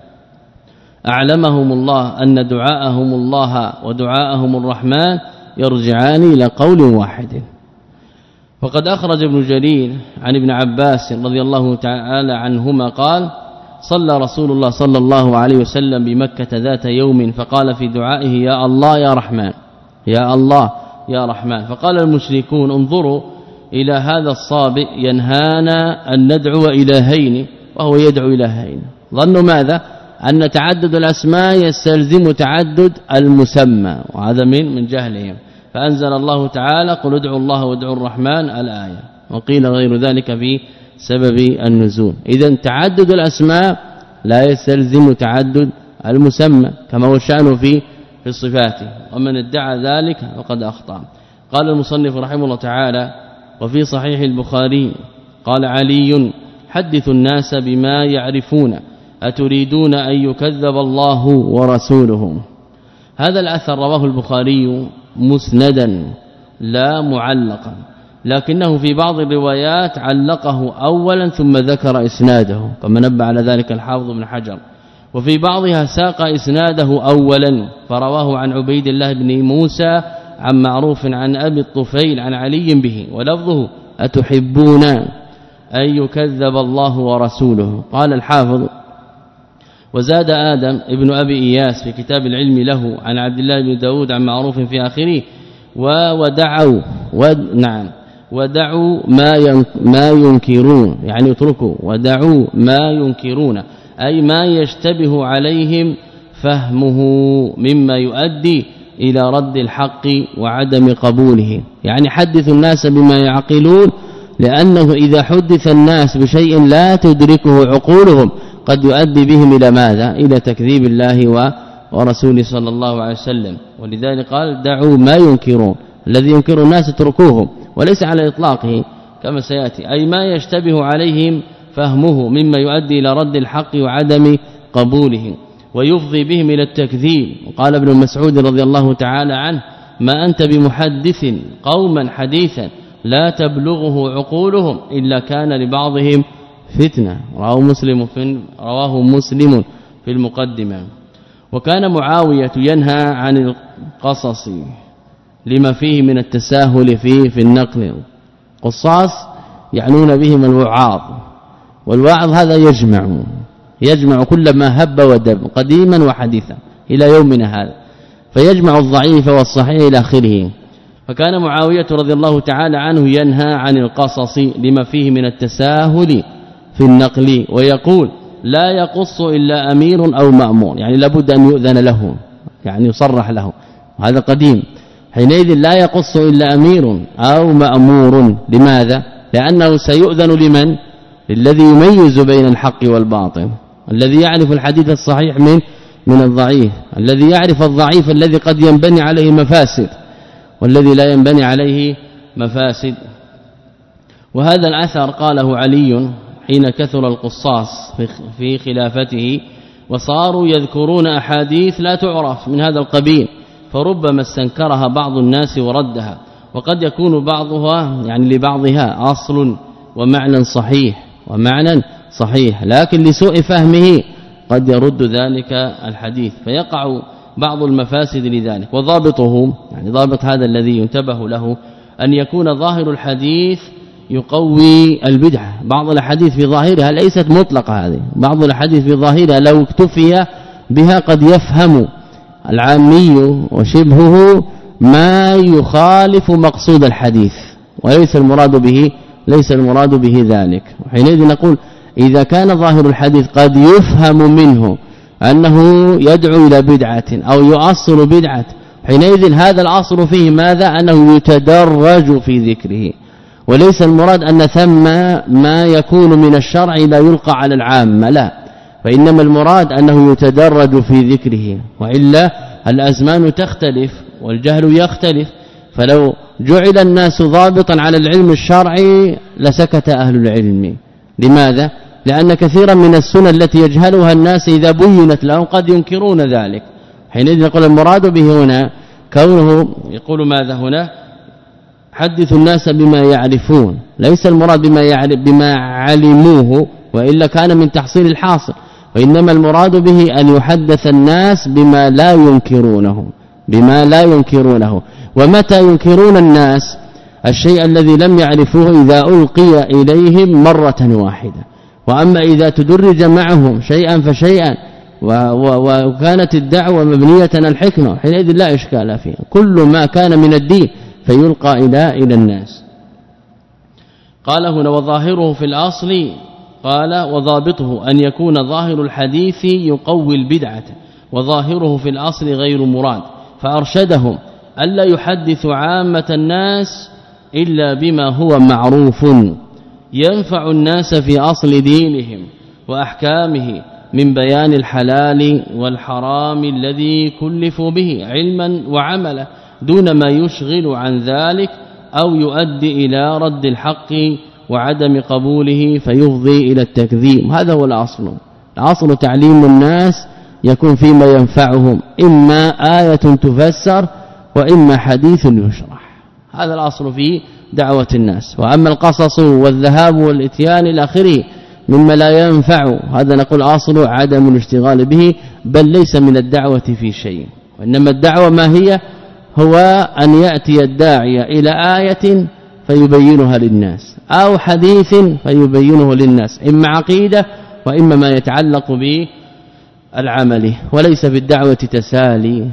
أعلمهم الله أن دعاءهم الله ودعاءهم الرحمن يرجعان إلى قول واحد. وقد أخرج ابن جرير عن ابن عباس رضي الله تعالى عنهما قال صلى رسول الله صلى الله عليه وسلم بمكة ذات يوم فقال في دعائه يا الله يا رحمن يا الله يا رحمن. فقال المشركون انظروا إلى هذا الصابئ ينهانا أن ندعو إلهين وهو يدعو إلهين. ظنوا ماذا؟ أن تعدد الأسماء يستلزم تعدد المسمى وهذا من من جهلهم. فأنزل الله تعالى قل ادعوا الله وادعوا الرحمن الآية. وقيل غير ذلك في سبب النزول. إذا تعدد الأسماء لا يستلزم تعدد المسمى كما هو الشأن في في الصفات ومن ادعى ذلك فقد أخطأ. قال المصنف رحمه الله تعالى وفي صحيح البخاري قال علي حدثوا الناس بما يعرفون أتريدون أن يكذب الله ورسوله. هذا الأثر رواه البخاري مسندا لا معلقا لكنه في بعض الروايات علقه اولا ثم ذكر اسناده كما نبه على ذلك الحافظ بن حجر. وفي بعضها ساق اسناده اولا فرواه عن عبيد الله بن موسى عن معروف عن ابي الطفيل عن علي به ولفظه أتحبون أن يكذب الله ورسوله. قال الحافظ وزاد آدم ابن أبي إياس في كتاب العلم له عن عبد الله بن داود عن معروف في آخره ودعوا ونعم ودعوا ما ما ينكرون يعني يتركوا ودعوا ما ينكرون أي ما يشتبه عليهم فهمه مما يؤدي إلى رد الحق وعدم قبوله. يعني حدث الناس بما يعقلون لأنه إذا حدث الناس بشيء لا تدركه عقولهم قد يؤدي بهم إلى ماذا؟ إلى تكذيب الله ورسوله صلى الله عليه وسلم. ولذلك قال دعوا ما ينكرون الذي ينكر الناس اتركوه وليس على إطلاقه كما سيأتي أي ما يشتبه عليهم فهمه مما يؤدي إلى رد الحق وعدم قبوله ويفضي بهم إلى التكذيب. وقال ابن مسعود رضي الله تعالى عنه ما أنت بمحدث قوما حديثا لا تبلغه عقولهم إلا كان لبعضهم فتنة. رواه مسلم في رواه مسلم في المقدمة. وكان معاوية ينهى عن القصص لما فيه من التساهل فيه في النقل. قصاص يعنون بهم الوعاظ والواعظ هذا يجمع يجمع كل ما هب ودب قديما وحديثا إلى يومنا هذا فيجمع الضعيف والصحيح إلى آخره. فكان معاوية رضي الله تعالى عنه ينهى عن القصص لما فيه من التساهل في النقل ويقول لا يقص إلا أمير أو مأمور يعني لابد أن يؤذن له يعني يصرح له هذا قديم. حينئذ لا يقص إلا أمير أو مأمور. لماذا؟ لأنه سيؤذن لمن؟ للذي يميز بين الحق والباطل الذي يعرف الحديث الصحيح من من الضعيف الذي يعرف الضعيف الذي قد ينبني عليه مفاسد والذي لا ينبني عليه مفاسد. وهذا الأثر قاله علي حين كثر القصاص في خلافته وصاروا يذكرون أحاديث لا تعرف من هذا القبيل فربما استنكرها بعض الناس وردها. وقد يكون بعضها يعني لبعضها أصل ومعنى صحيح ومعنى صحيح لكن لسوء فهمه قد يرد ذلك الحديث فيقع بعض المفاسد لذلك. وضابطه يعني ضابط هذا الذي ينتبه له أن يكون ظاهر الحديث يقوي البدعة. بعض الاحاديث في ظاهرها ليست مطلقه هذه بعض الاحاديث في ظاهرها لو اكتفي بها قد يفهم العامي وشبهه ما يخالف مقصود الحديث وليس المراد به ليس المراد به ذلك. وحينئذ نقول إذا كان ظاهر الحديث قد يفهم منه أنه يدعو إلى بدعة أو يؤصل بدعة حينئذ هذا الأصل فيه ماذا؟ أنه يتدرج في ذكره وليس المراد أن ثم ما يكون من الشرع لا يلقى على العامة لا وإنما المراد أنه يتدرج في ذكره، وإلا الأزمان تختلف والجهل يختلف، فلو جعل الناس ضابطا على العلم الشرعي لسكت أهل العلم. لماذا؟ لأن كثيرا من السنن التي يجهلها الناس إذا بينت لهم قد ينكرون ذلك. حينئذ نقول المراد به هنا كونه يقول ماذا هنا حدث الناس بما يعرفون، ليس المراد بما يعرف بما علموه وإلا كان من تحصيل الحاصل، وإنما المراد به أن يحدث الناس بما لا ينكرونه بما لا ينكرونه. ومتى ينكرون الناس الشيء الذي لم يعرفوه إذا ألقي إليهم مرة واحدة، وأما إذا تدرج معهم شيئا فشيئا وكانت الدعوة مبنية على الحكمة حينئذ لا إشكال فيه، كل ما كان من الدين فيلقى إلى إلى الناس. قال هنا وظاهره في الأصل قال وضابطه أن يكون ظاهر الحديث يقوي البدعة، وظاهره في الأصل غير مراد، فأرشدهم ألا يحدث عامة الناس إلا بما هو معروف ينفع الناس في أصل دينهم وأحكامه من بيان الحلال والحرام الذي كلفوا به علما وعملا، دون ما يشغل عن ذلك أو يؤدي إلى رد الحق وعدم قبوله فيفضي إلى التكذيب. هذا هو الأصل. الأصل تعليم الناس يكون فيما ينفعهم، إما آية تفسر وإما حديث يشرح، هذا الأصل في دعوة الناس. وأما القصص والذهاب والاتيان إلى آخره مما لا ينفع هذا نقول أصل عدم الاشتغال به، بل ليس من الدعوة في شيء. وإنما الدعوة ما هي؟ هو أن يأتي الداعية إلى آية فيبينها للناس أو حديث فيبينه للناس، إما عقيدة وإما ما يتعلق بالعمل، وليس في الدعوة تسالي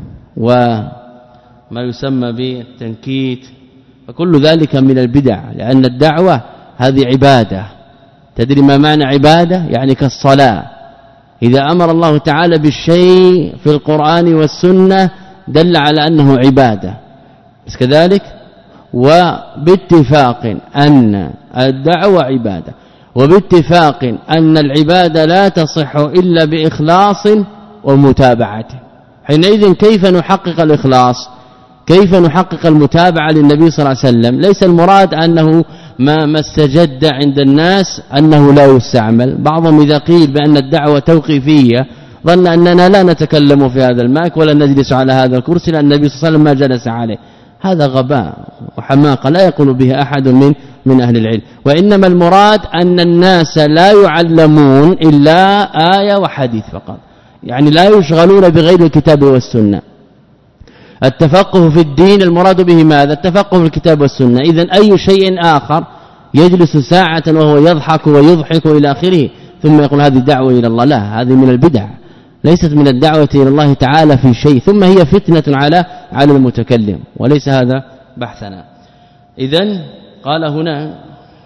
وما يسمى بالتنكيت، فكل ذلك من البدع، لأن الدعوة هذه عبادة. تدري ما معنى عبادة؟ يعني كالصلاة، إذا أمر الله تعالى بالشيء في القرآن والسنة دل على أنه عبادة، بس كذلك وباتفاق أن الدعوة عبادة، وباتفاق أن العبادة لا تصح إلا بإخلاص ومتابعة. حينئذ كيف نحقق الإخلاص؟ كيف نحقق المتابعة للنبي صلى الله عليه وسلم؟ ليس المراد أنه ما ما استجد عند الناس أنه لا يستعمل. بعضهم إذا قيل بأن الدعوة توقيفية ظن أننا لا نتكلم في هذا الماك ولا نجلس على هذا الكرسي لأن النبي صلى الله عليه وسلم ما جلس عليه. هذا غباء وحماقة لا يقول به أحد من من أهل العلم. وإنما المراد أن الناس لا يعلمون إلا آية وحديث فقط، يعني لا يشغلون بغير الكتاب والسنة. التفقه في الدين المراد به ماذا؟ التفقه في الكتاب والسنة. إذن أي شيء آخر يجلس ساعة وهو يضحك ويضحك إلى آخره ثم يقول هذه دعوة إلى الله، لا، هذه من البدع، ليست من الدعوة إلى الله تعالى في شيء، ثم هي فتنة على على المتكلم، وليس هذا بحثنا. إذن قال هنا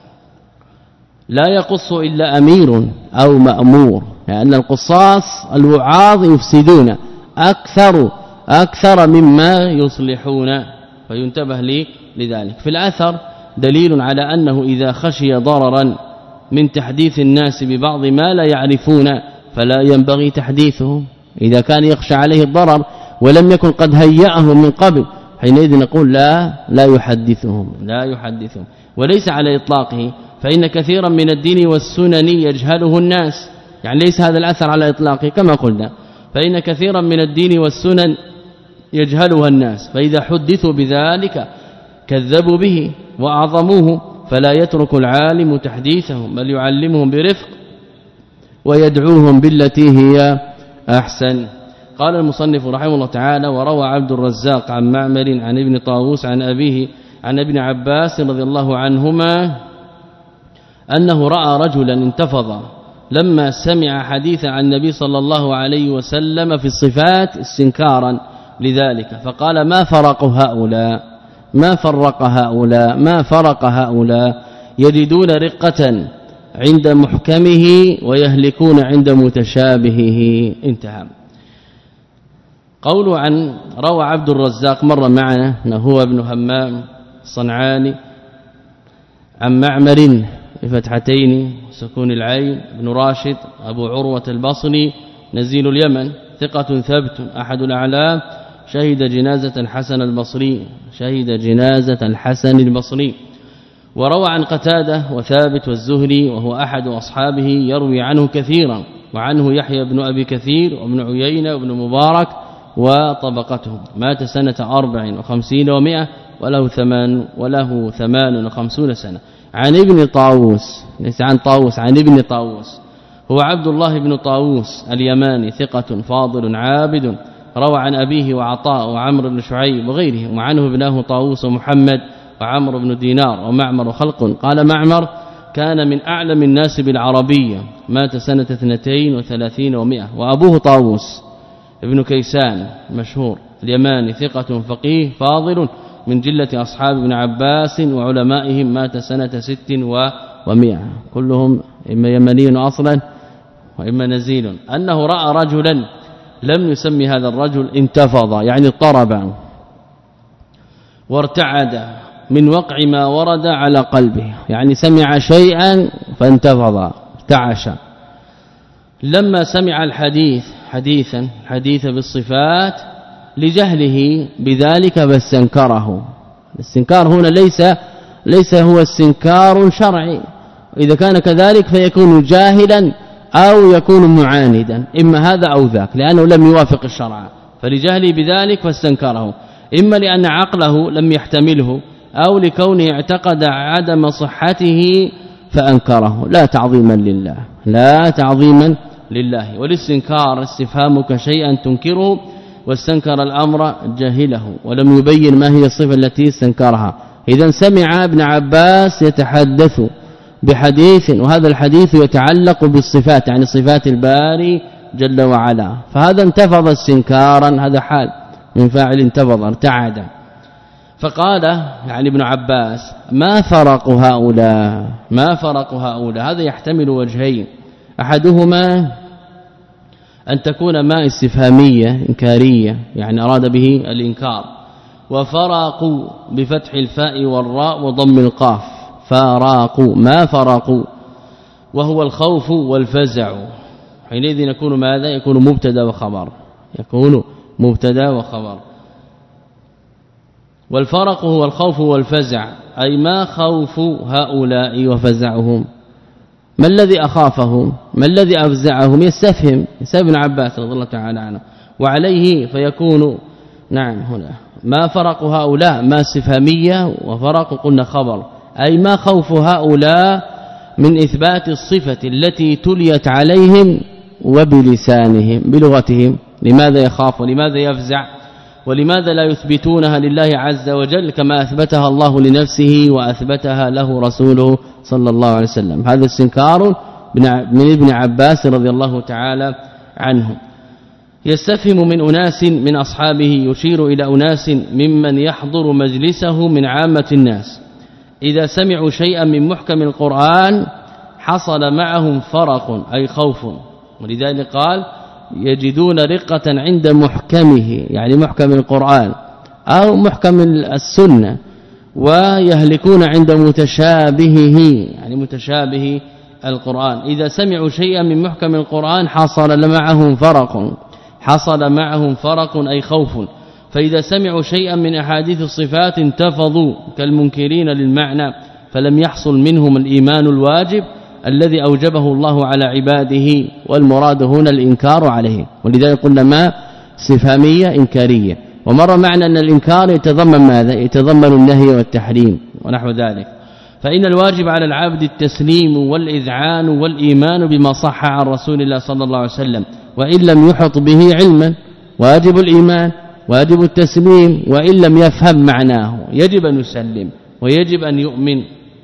لا يقص إلا أمير أو مأمور، لأن القصاص الوعاظ يفسدون أكثر أكثر مما يصلحون، فينتبه لي لذلك. في الأثر دليل على أنه إذا خشي ضررا من تحديث الناس ببعض ما لا يعرفون فلا ينبغي تحديثهم، إذا كان يخشى عليه الضرر ولم يكن قد هيأهم من قبل حينئذ نقول لا لا يحدثهم لا يحدثهم وليس على إطلاقه، فإن كثيرا من الدين والسنن يجهله الناس، يعني ليس هذا الأثر على إطلاقه كما قلنا، فإن كثيرا من الدين والسنن يجهلها الناس، فإذا حدثوا بذلك كذبوا به وأعظموه، فلا يترك العالم تحديثهم بل يعلمهم برفق ويدعوهم بالتي هي أحسن. قال المصنف رحمه الله تعالى وروى عبد الرزاق عن معمر عن ابن طاووس عن أبيه عن ابن عباس رضي الله عنهما أنه رأى رجلا انتفض لما سمع حديث عن النبي صلى الله عليه وسلم في الصفات استنكارا لذلك، فقال ما فرق هؤلاء ما فرق هؤلاء ما فرق هؤلاء يجدون رقة عند محكمه ويهلكون عند متشابهه. انتهى. قول عن روى عبد الرزاق مر معنا هو ابن همام الصنعاني عن معمر بفتحتين سكون العين بن راشد أبو عروة البصري نزيل اليمن ثقة ثبت أحد الأعلام شهد جنازة الحسن البصري شهد جنازة الحسن البصري. وروى عن قتادة وثابت والزهري وهو أحد أصحابه يروي عنه كثيرا وعنه يحيى بن أبي كثير وابن عيينة وابن مبارك وطبقتهم. مات سنة أربع وخمسين ومئة وله ثمان وله ثمان وخمسون سنة. عن ابن طاووس ليس عن طاووس عن ابن طاووس هو عبد الله بن طاووس اليماني ثقة فاضل عابد روى عن أبيه وعطاء وعمرو بن شعيب وغيرهم وعنه ابناه طاووس ومحمد وعمرو بن دينار ومعمر خلق. قال معمر كان من أعلم الناس بالعربية مات سنة اثنتين وثلاثين ومئة. وأبوه طاووس ابن كيسان مشهور اليماني ثقة فقيه فاضل من جلة أصحاب ابن عباس وعلمائهم مات سنة ست ومئة كلهم إما يمني أصلا وإما نزيل. أنه رأى رجلا لم يسمي هذا الرجل انتفض يعني اضطرب وارتعد من وقع ما ورد على قلبه يعني سمع شيئا فانتفض ارتعش. لما سمع الحديث حديثا حديث بالصفات لجهله بذلك فاستنكره. الاستنكار هنا ليس ليس هو استنكار شرعي إذا كان كذلك فيكون جاهلا أو يكون معاندا إما هذا أو ذاك لأنه لم يوافق الشرع فلجهله بذلك فاستنكره إما لأن عقله لم يحتمله أو لكونه اعتقد عدم صحته فأنكره لا تعظيما لله لا تعظيما لله. والاستنكار استفهامك شيئا تنكره واستنكر الأمر جاهله ولم يبين ما هي الصفة التي استنكرها. إذا سمع ابن عباس يتحدث بحديث وهذا الحديث يتعلق بالصفات يعني صفات الباري جل وعلا فهذا انتفض استنكارا هذا حال من فاعل انتفض ارتعد. فقال يعني ابن عباس ما فرق هؤلاء ما فرق هؤلاء هذا يحتمل وجهين أحدهما أن تكون ما استفهامية إنكارية يعني أراد به الإنكار وفرقوا بفتح الفاء والراء وضم القاف فراقوا ما فرقوا وهو الخوف والفزع حينئذ يكون ماذا يكون مبتدا وخبر يكون مبتدا وخبر. والفرق هو الخوف والفزع أي ما خوف هؤلاء وفزعهم ما الذي أخافهم ما الذي أفزعهم يستفهم يسأل ابن عباس رضي الله تعالى عنه وعليه فيكون نعم هنا ما فرق هؤلاء ما استفهامية وفرق قلنا خبر أي ما خوف هؤلاء من إثبات الصفة التي تليت عليهم وبلسانهم بلغتهم لماذا يخاف ولماذا يفزع ولماذا لا يثبتونها لله عز وجل كما أثبتها الله لنفسه وأثبتها له رسوله صلى الله عليه وسلم. هذا استنكار من ابن عباس رضي الله تعالى عنه. يستفهم من أناس من أصحابه يشير إلى أناس ممن يحضر مجلسه من عامة الناس إذا سمعوا شيئا من محكم القرآن حصل معهم فرق أي خوف ولذلك قال يجدون رقة عند محكمه يعني محكم القرآن أو محكم السنة ويهلكون عند متشابهه يعني متشابه القرآن. إذا سمعوا شيئا من محكم القرآن حصل معهم فرق حصل معهم فرق أي خوف. فإذا سمعوا شيئا من أحاديث الصفات انتفضوا كالمنكرين للمعنى فلم يحصل منهم الإيمان الواجب الذي أوجبه الله على عباده والمراد هنا الإنكار عليه. ولذلك قلنا ما استفهامية إنكارية ومر معنا أن الإنكار يتضمن ماذا يتضمن النهي والتحريم ونحو ذلك. فإن الواجب على العبد التسليم والإذعان والإيمان بما صح عن رسول الله صلى الله عليه وسلم وإن لم يحط به علما واجب الإيمان واجب التسليم وإن لم يفهم معناه يجب أن يسلم ويجب أن يؤمن.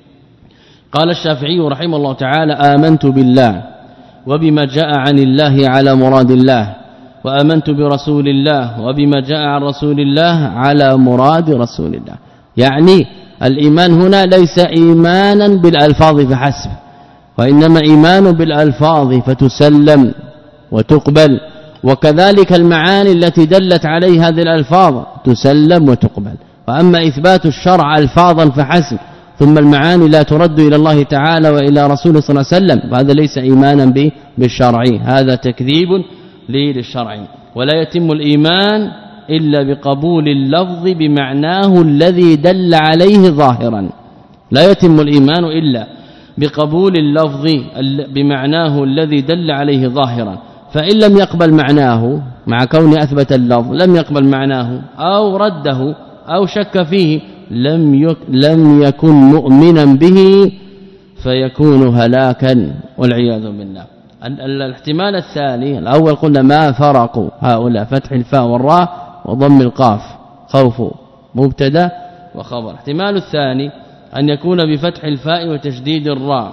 قال الشافعي رحمه الله تعالى آمنت بالله وبما جاء عن الله على مراد الله وآمنت برسول الله وبما جاء عن رسول الله على مراد رسول الله. يعني الإيمان هنا ليس إيمانا بالألفاظ فحسب وإنما إيمان بالألفاظ فتسلم وتقبل وكذلك المعاني التي دلت عليه هذه الألفاظ تسلم وتقبل. وأما إثبات الشرع ألفاظا فحسب ثم المعاني لا ترد إلى الله تعالى وإلى رسوله صلى الله عليه وسلم، هذا ليس إيمانا به بالشرع، هذا تكذيب للشرع. ولا يتم الإيمان إلا بقبول اللفظ بمعناه الذي دل عليه ظاهرا، لا يتم الإيمان إلا بقبول اللفظ بمعناه الذي دل عليه ظاهرا. فإن لم يقبل معناه مع كون أثبت اللفظ لم يقبل معناه أو رده أو شك فيه لم يك لم يكن مؤمنا به فيكون هلاكا والعياذ بالله. الاحتمال الثاني الأول قلنا ما فرقوا هؤلاء فتح الفاء والراء وضم القاف خوف مبتدا وخبر. الاحتمال الثاني أن يكون بفتح الفاء وتشديد الراء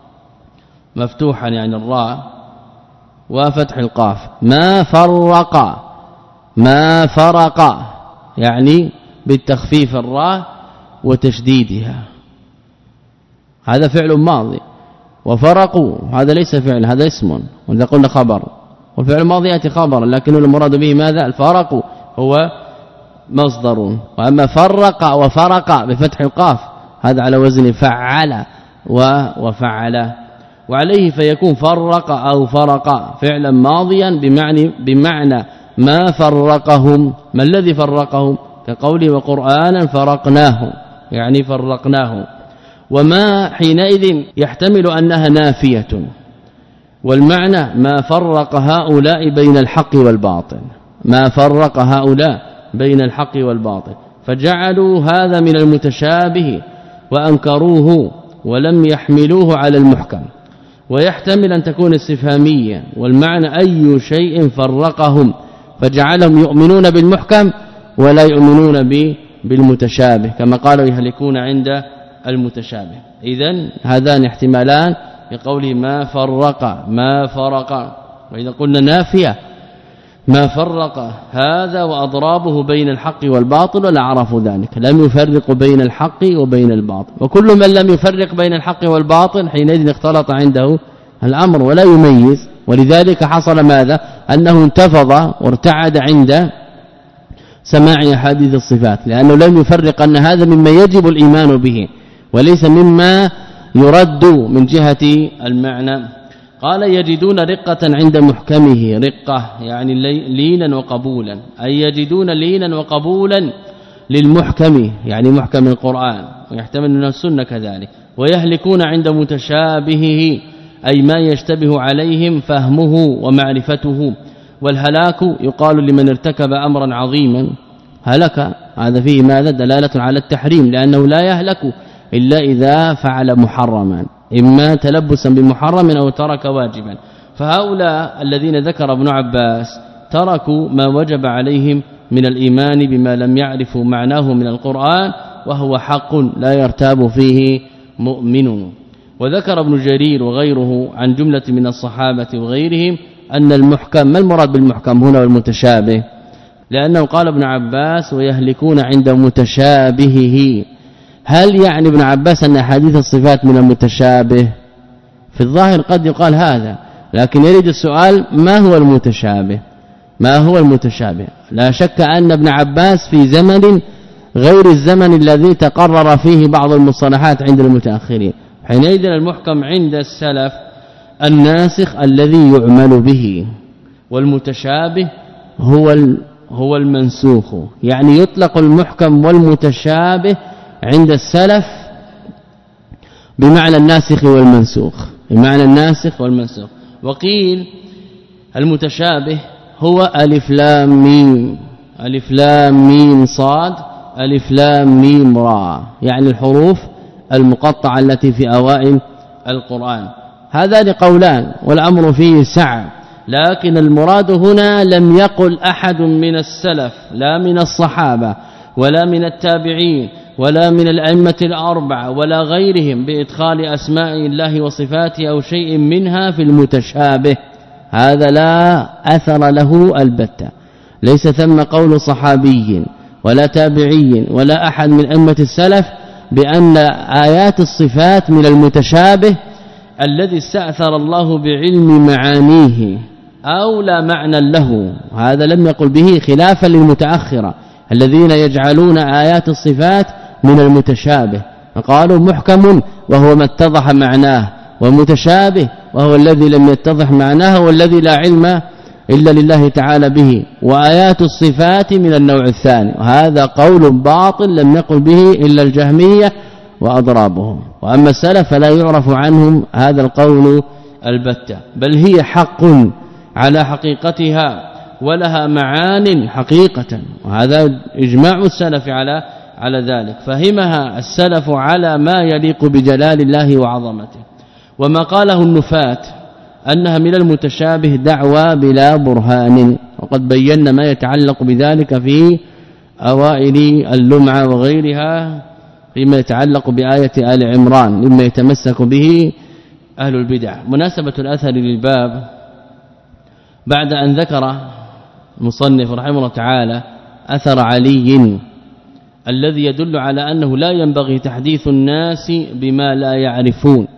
مفتوحا يعني الراء وفتح القاف ما فرق ما فرق يعني بالتخفيف الراء وتشديدها، هذا فعل ماضي، وفرقوا هذا ليس فعل هذا اسم، وإذا قلنا خبر والفعل الماضي ياتي خبرا لكن المراد به ماذا؟ الفرق هو مصدر. واما فرق وفرق بفتح القاف هذا على وزن فعل وفعل، وعليه فيكون فرق أو فرق فعلا ماضيا بمعنى بمعنى ما فرقهم. ما الذي فرقهم؟ كقوله وقرآنا فرقناه يعني فرقناه. وما حينئذ يحتمل أنها نافية، والمعنى ما فرق هؤلاء بين الحق والباطل، ما فرق هؤلاء بين الحق والباطل، فجعلوا هذا من المتشابه وأنكروه ولم يحملوه على المحكم. ويحتمل أن تكون استفهامية، والمعنى أي شيء فرقهم فجعلهم يؤمنون بالمحكم ولا يؤمنون بالمتشابه كما قالوا يهلكون عند المتشابه. إذن هذان احتمالان بقوله ما فرق ما فرق. وإذا قلنا نافية ما فرق هذا وأضرابه بين الحق والباطل ولا عرفوا ذلك، لم يفرق بين الحق وبين الباطل. وكل من لم يفرق بين الحق والباطل حينئذ اختلط عنده الأمر ولا يميز. ولذلك حصل ماذا؟ أنه انتفض وارتعد عند سماع احاديث الصفات، لأنه لم يفرق أن هذا مما يجب الإيمان به وليس مما يرد من جهة المعنى. قال يجدون رقة عند محكمه، رقة يعني لينا وقبولا، أي يجدون لينا وقبولا للمحكم يعني محكم القرآن، ويحتمل أنه السنة كذلك. ويهلكون عند متشابهه أي ما يشتبه عليهم فهمه ومعرفته. والهلاك يقال لمن ارتكب أمرا عظيما هلك، هذا فيه ماذا؟ دلالة على التحريم، لأنه لا يهلك إلا إذا فعل محرما، إما تلبسا بمحرم أو ترك واجبا. فهؤلاء الذين ذكر ابن عباس تركوا ما وجب عليهم من الإيمان بما لم يعرفوا معناه من القرآن، وهو حق لا يرتاب فيه مؤمن. وذكر ابن جرير وغيره عن جملة من الصحابة وغيرهم أن المحكم، ما المراد بالمحكم هنا والمتشابه؟ لأنه قال ابن عباس ويهلكون عند متشابهه، هل يعني ابن عباس أن حديث الصفات من المتشابه؟ في الظاهر قد يقال هذا، لكن يريد السؤال ما هو المتشابه؟ ما هو المتشابه؟ لا شك أن ابن عباس في زمن غير الزمن الذي تقرر فيه بعض المصطلحات عند المتأخرين. حينئذ المحكم عند السلف الناسخ الذي يعمل به، والمتشابه هو هو المنسوخ. يعني يطلق المحكم والمتشابه عند السلف بمعنى الناسخ والمنسوخ، بمعنى الناسخ والمنسوخ. وقيل المتشابه هو ألف لام ميم، ألف لام ميم صاد، ألف لام ميم را، يعني الحروف المقطعة التي في أوائل القرآن. هذان قولان والأمر فيه سعة، لكن المراد هنا لم يقل أحد من السلف لا من الصحابة ولا من التابعين ولا من الأئمة الأربعة ولا غيرهم بإدخال أسماء الله وصفاته أو شيء منها في المتشابه، هذا لا أثر له البتة. ليس ثم قول صحابي ولا تابعي ولا أحد من أئمة السلف بأن آيات الصفات من المتشابه الذي استأثر الله بعلم معانيه أو لا معنى له، هذا لم يقل به، خلافا للمتأخرة الذين يجعلون آيات الصفات من المتشابه، قالوا محكم وهو ما اتضح معناه، ومتشابه وهو الذي لم يتضح معناه والذي لا علم إلا لله تعالى به، وآيات الصفات من النوع الثاني، وهذا قول باطل لم يقل به إلا الجهمية وأضرابهم. وأما السلف فلا يعرف عنهم هذا القول البتة، بل هي حق على حقيقتها ولها معان حقيقة، وهذا إجماع السلف على على ذلك. فهمها السلف على ما يليق بجلال الله وعظمته. وما قاله النفاة أنها من المتشابه دعوى بلا برهان، وقد بينا ما يتعلق بذلك في أوائل اللمعة وغيرها فيما يتعلق بآية آل عمران مما يتمسك به أهل البدع. مناسبة الأثر للباب بعد أن ذكر المصنف رحمه الله تعالى أثر علي الذي يدل على أنه لا ينبغي تحديث الناس بما لا يعرفون،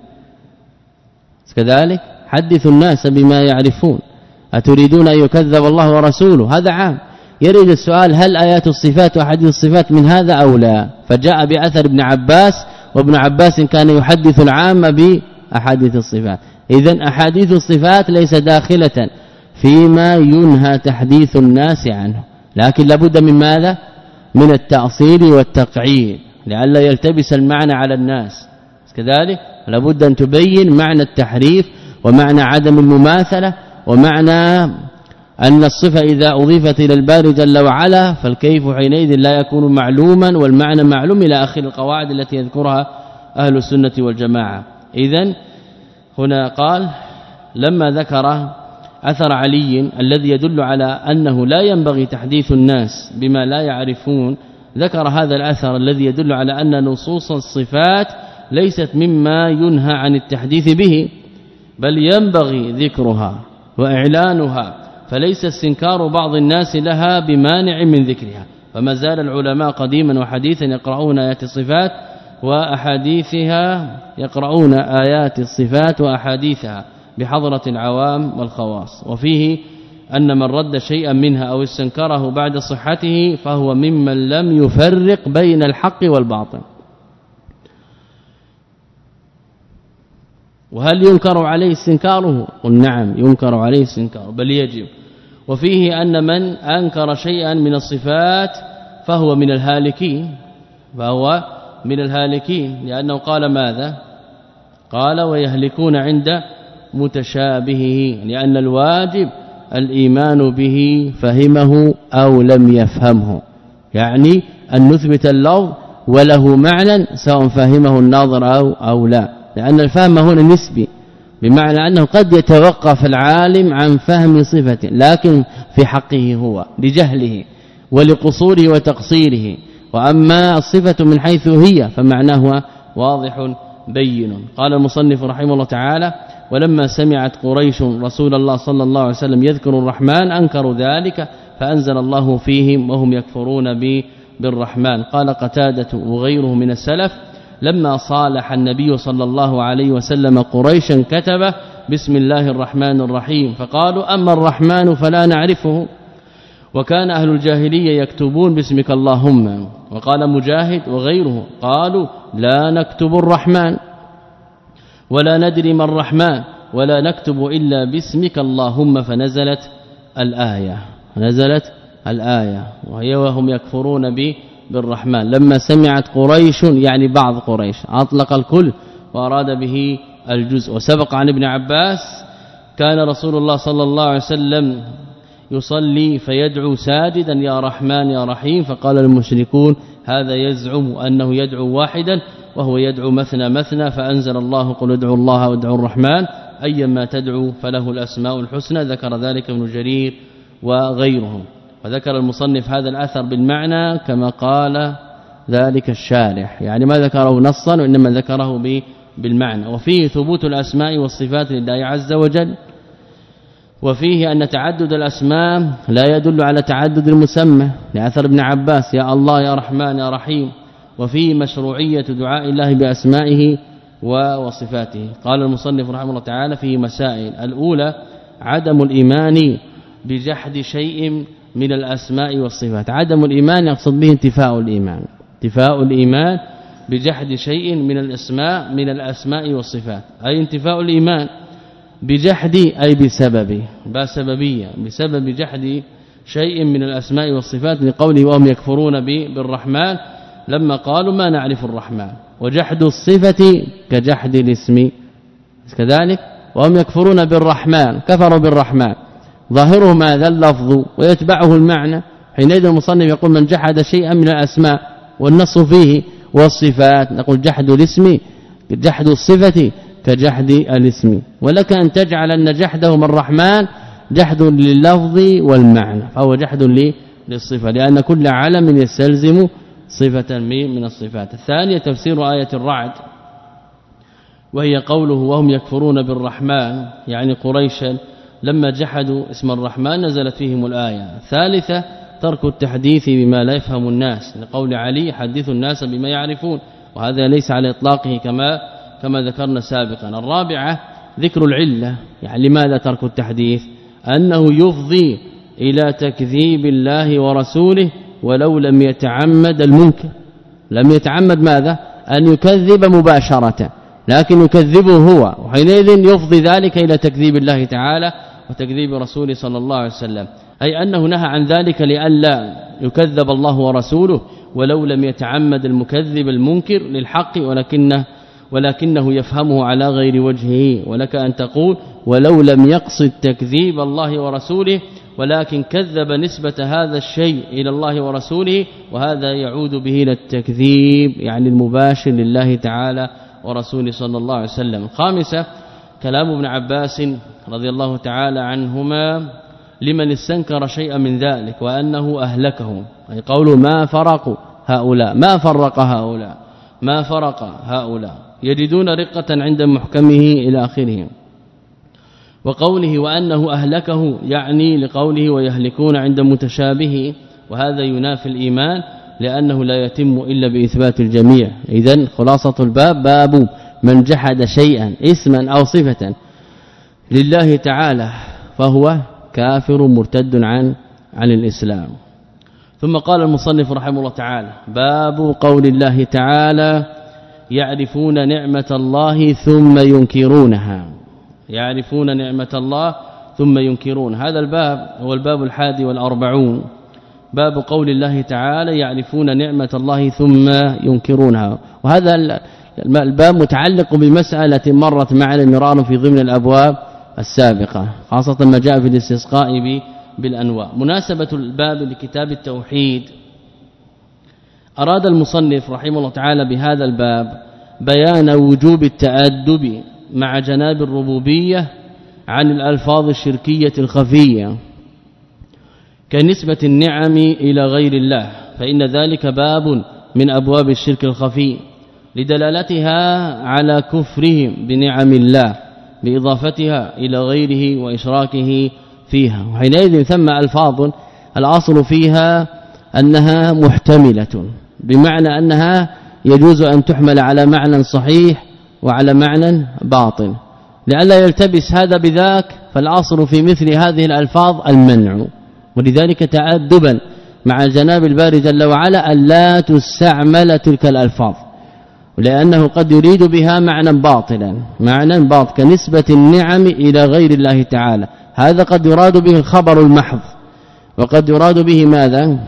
كذلك حدث الناس بما يعرفون، أتريدون أن يكذب الله ورسوله، هذا عام. يريد السؤال هل آيات الصفات وحديث الصفات من هذا أو لا؟ فجاء بأثر ابن عباس، وابن عباس كان يحدث العام بأحاديث الصفات. إذن أحاديث الصفات ليس داخلة فيما ينهى تحديث الناس عنه، لكن لابد من ماذا؟ من التأصيل والتقعيد لئلا يلتبس المعنى على الناس، كذلك لابد أن تبين معنى التحريف ومعنى عدم المماثلة ومعنى أن الصفة إذا أضيفت إلى الباري جل وعلا فالكيف حينئذ لا يكون معلوما والمعنى معلوم إلى آخر القواعد التي يذكرها أهل السنة والجماعة. إذن هنا قال لما ذكر أثر علي الذي يدل على أنه لا ينبغي تحديث الناس بما لا يعرفون، ذكر هذا الأثر الذي يدل على أن نصوص الصفات ليست مما ينهى عن التحديث به، بل ينبغي ذكرها وإعلانها، فليس استنكار بعض الناس لها بمانع من ذكرها. فما زال العلماء قديما وحديثا يقرؤون آيات الصفات وأحاديثها، يقرؤون آيات الصفات وأحاديثها بحضرة العوام والخواص. وفيه أن من رد شيئا منها أو استنكره بعد صحته فهو ممن لم يفرق بين الحق والباطل. وهل ينكر عليه استنكاره؟ قل نعم ينكر عليه استنكاره بل يجب. وفيه أن من أنكر شيئا من الصفات فهو من الهالكين، فهو من الهالكين لأنه قال ماذا؟ قال ويهلكون عند متشابهه، لأن الواجب الإيمان به فهمه أو لم يفهمه، يعني أن نثبت اللفظ وله معنى سواء فهمه الناظر أو, أو لا، لأن الفهم هنا نسبي، بمعنى أنه قد يتوقف العالم عن فهم صفته لكن في حقه هو لجهله ولقصوره وتقصيره، وأما الصفة من حيث هي فمعناه واضح بين. قال المصنف رحمه الله تعالى ولما سمعت قريش رسول الله صلى الله عليه وسلم يذكر الرحمن أنكروا ذلك فأنزل الله فيهم وهم يكفرون بالرحمن. قال قتادة وغيره من السلف لما صالح النبي صلى الله عليه وسلم قريشا كتب بسم الله الرحمن الرحيم، فقالوا أما الرحمن فلا نعرفه، وكان أهل الجاهلية يكتبون باسمك اللهم. وقال مجاهد وغيره قالوا لا نكتب الرحمن ولا ندري ما الرحمن ولا نكتب إلا باسمك اللهم، فنزلت الآية نزلت الآية وهي وهم يكفرون به بالرحمن. لما سمعت قريش يعني بعض قريش، أطلق الكل وأراد به الجزء. وسبق عن ابن عباس كان رسول الله صلى الله عليه وسلم يصلي فيدعو ساجدا يا رحمن يا رحيم، فقال المشركون هذا يزعم أنه يدعو واحدا وهو يدعو مثنى مثنى، فأنزل الله قل ادعوا الله وادعوا الرحمن أيما تدعو فله الأسماء الحسنى. ذكر ذلك ابن جرير وغيرهم. وذكر المصنف هذا الأثر بالمعنى كما قال ذلك الشارح، يعني ما ذكره نصا وإنما ذكره بالمعنى. وفيه ثبوت الأسماء والصفات لله عز وجل، وفيه أن تعدد الأسماء لا يدل على تعدد المسمى لأثر ابن عباس يا الله يا رحمن يا رحيم. وفيه مشروعية دعاء الله بأسمائه وصفاته. قال المصنف رحمه الله تعالى فيه مسائل: الأولى عدم الإيمان بجحد شيء من الأسماء والصفات. عدم الإيمان يقصد به انتفاء الإيمان، انتفاء الإيمان بجحد شيء من الاسماء من الاسماء والصفات أي انتفاء الإيمان بجحد أي بسبب بسببيه بسبب جحد شيء من الأسماء والصفات لقوله وهم يكفرون بالرحمن لما قالوا ما نعرف الرحمن وجحد الصفة كجحد الاسم كذلك وهم يكفرون بالرحمن كفروا بالرحمن ظاهره ماذا اللفظ ويتبعه المعنى حينئذ المصنف يقول من جحد شيئا من الأسماء والنص فيه والصفات نقول جحد الاسم جحد الصفة كجحد الاسم ولك أن تجعل أن جحدهم الرحمن جحد لللفظ والمعنى فهو جحد للصفة لأن كل علم يستلزم صفة من الصفات. الثانية تفسير آية الرعد وهي قوله وهم يكفرون بالرحمن يعني قريشا لما جحدوا اسم الرحمن نزلت فيهم الآية. الثالثة ترك التحديث بما لا يفهم الناس لقول علي حدثوا الناس بما يعرفون وهذا ليس على إطلاقه كما كما ذكرنا سابقا. الرابعة ذكر العلة يعني لماذا ترك التحديث أنه يفضي إلى تكذيب الله ورسوله ولو لم يتعمد المنكر لم يتعمد ماذا أن يكذب مباشرة لكن يكذبه هو وحينئذ يفضي ذلك إلى تكذيب الله تعالى وتكذيب رسوله صلى الله عليه وسلم أي أنه نهى عن ذلك لئلا يكذب الله ورسوله ولو لم يتعمد المكذب المنكر للحق ولكنه ولكنه يفهمه على غير وجهه. ولك أن تقول ولو لم يقصد تكذيب الله ورسوله ولكن كذب نسبة هذا الشيء إلى الله ورسوله وهذا يعود به إلى التكذيب يعني المباشر لله تعالى ورسوله صلى الله عليه وسلم. خامسة كلام ابن عباس رضي الله تعالى عنهما لمن استنكر شيئا من ذلك وأنه أهلكه أي قوله ما فرقوا هؤلاء ما فرق هؤلاء ما فرق هؤلاء يجدون رقة عند محكمه إلى آخره. وقوله وأنه أهلكه يعني لقوله ويهلكون عند متشابه وهذا ينافي الإيمان لأنه لا يتم إلا بإثبات الجميع. إذن خلاصة الباب باب من جحد شيئا اسما أو صفة لله تعالى فهو كافر مرتد عن عن الإسلام. ثم قال المصنف رحمه الله تعالى باب قول الله تعالى يعرفون نعمة الله ثم ينكرونها يعرفون نعمة الله ثم ينكرون. هذا الباب هو الباب الحادي والأربعون باب قول الله تعالى يعرفون نعمة الله ثم ينكرونها وهذا الباب متعلق بمسألة مرت معنا مرارا في ضمن الأبواب السابقة خاصة ما جاء في الاستسقاء بالأنواع. مناسبة الباب لكتاب التوحيد أراد المصنف رحمه الله تعالى بهذا الباب بيان وجوب التأدب مع جناب الربوبية عن الألفاظ الشركية الخفية كنسبة النعم إلى غير الله فإن ذلك باب من أبواب الشرك الخفي لدلالتها على كفرهم بنعم الله بإضافتها إلى غيره وإشراكه فيها. وحينئذ ثم ألفاظ الأصل فيها أنها محتملة بمعنى أنها يجوز أن تحمل على معنى صحيح وعلى معنى باطل لئلا يلتبس هذا بذاك فالأصل في مثل هذه الألفاظ المنع ولذلك تأدبا مع جناب الباري جل وعلا ألا تستعمل تلك الألفاظ لأنه قد يريد بها معنى باطلا معنى باطل كنسبة النعم إلى غير الله تعالى هذا قد يراد به الخبر المحض وقد يراد به ماذا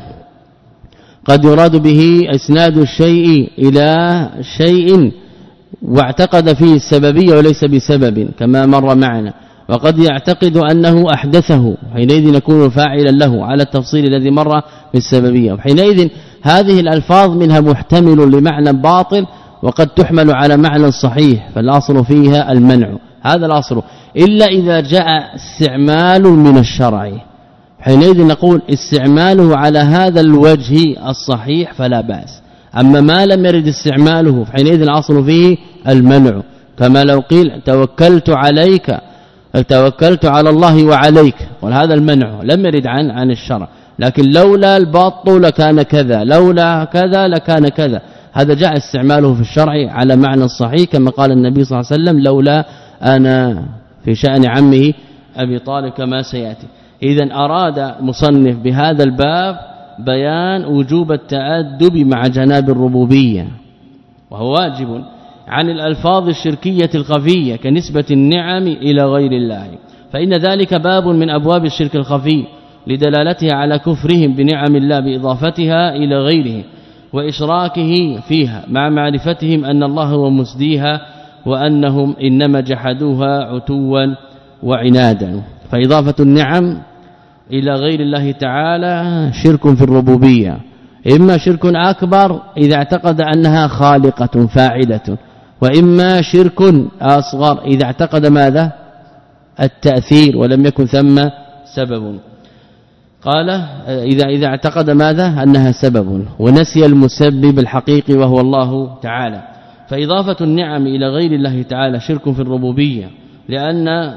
قد يراد به اسناد الشيء إلى شيء واعتقد فيه السببية وليس بسبب كما مر معنا وقد يعتقد أنه أحدثه حينئذ يكون فاعلا له على التفصيل الذي مر بالسببية. وحينئذ هذه الألفاظ منها محتمل لمعنى باطل وقد تحمل على معنى صحيح فالأصل فيها المنع هذا الأصل إلا إذا جاء استعمال من الشرع حينئذ نقول استعماله على هذا الوجه الصحيح فلا بأس أما ما لم يرد استعماله حينئذ الأصل فيه المنع كما لو قيل توكلت عليك توكلت على الله وعليك وهذا المنع لم يرد عن عن الشرع لكن لولا البط لكان كذا لولا كذا لكان كذا هذا جاء استعماله في الشرع على معنى صحيح كما قال النبي صلى الله عليه وسلم لولا أنا في شأن عمه أبي طالب كما سيأتي. إذن أراد مصنف بهذا الباب بيان وجوب التأدب مع جناب الربوبية وهو واجب عن الألفاظ الشركية الخفية كنسبة النعم إلى غير الله، فإن ذلك باب من أبواب الشرك الخفي لدلالتها على كفرهم بنعم الله بإضافتها إلى غيره وإشراكه فيها، مع معرفتهم أن الله هو مسديها وأنهم إنما جحدوها عتوا وعنادا. فإضافة النعم إلى غير الله تعالى شرك في الربوبية، إما شرك أكبر إذا اعتقد أنها خالقة فاعلة، وإما شرك أصغر إذا اعتقد ماذا؟ التأثير ولم يكن ثم سبب. قال إذا إذا اعتقد ماذا؟ أنها سبب ونسي المسبب الحقيقي وهو الله تعالى. فإضافة النعم إلى غير الله تعالى شرك في الربوبية، لأن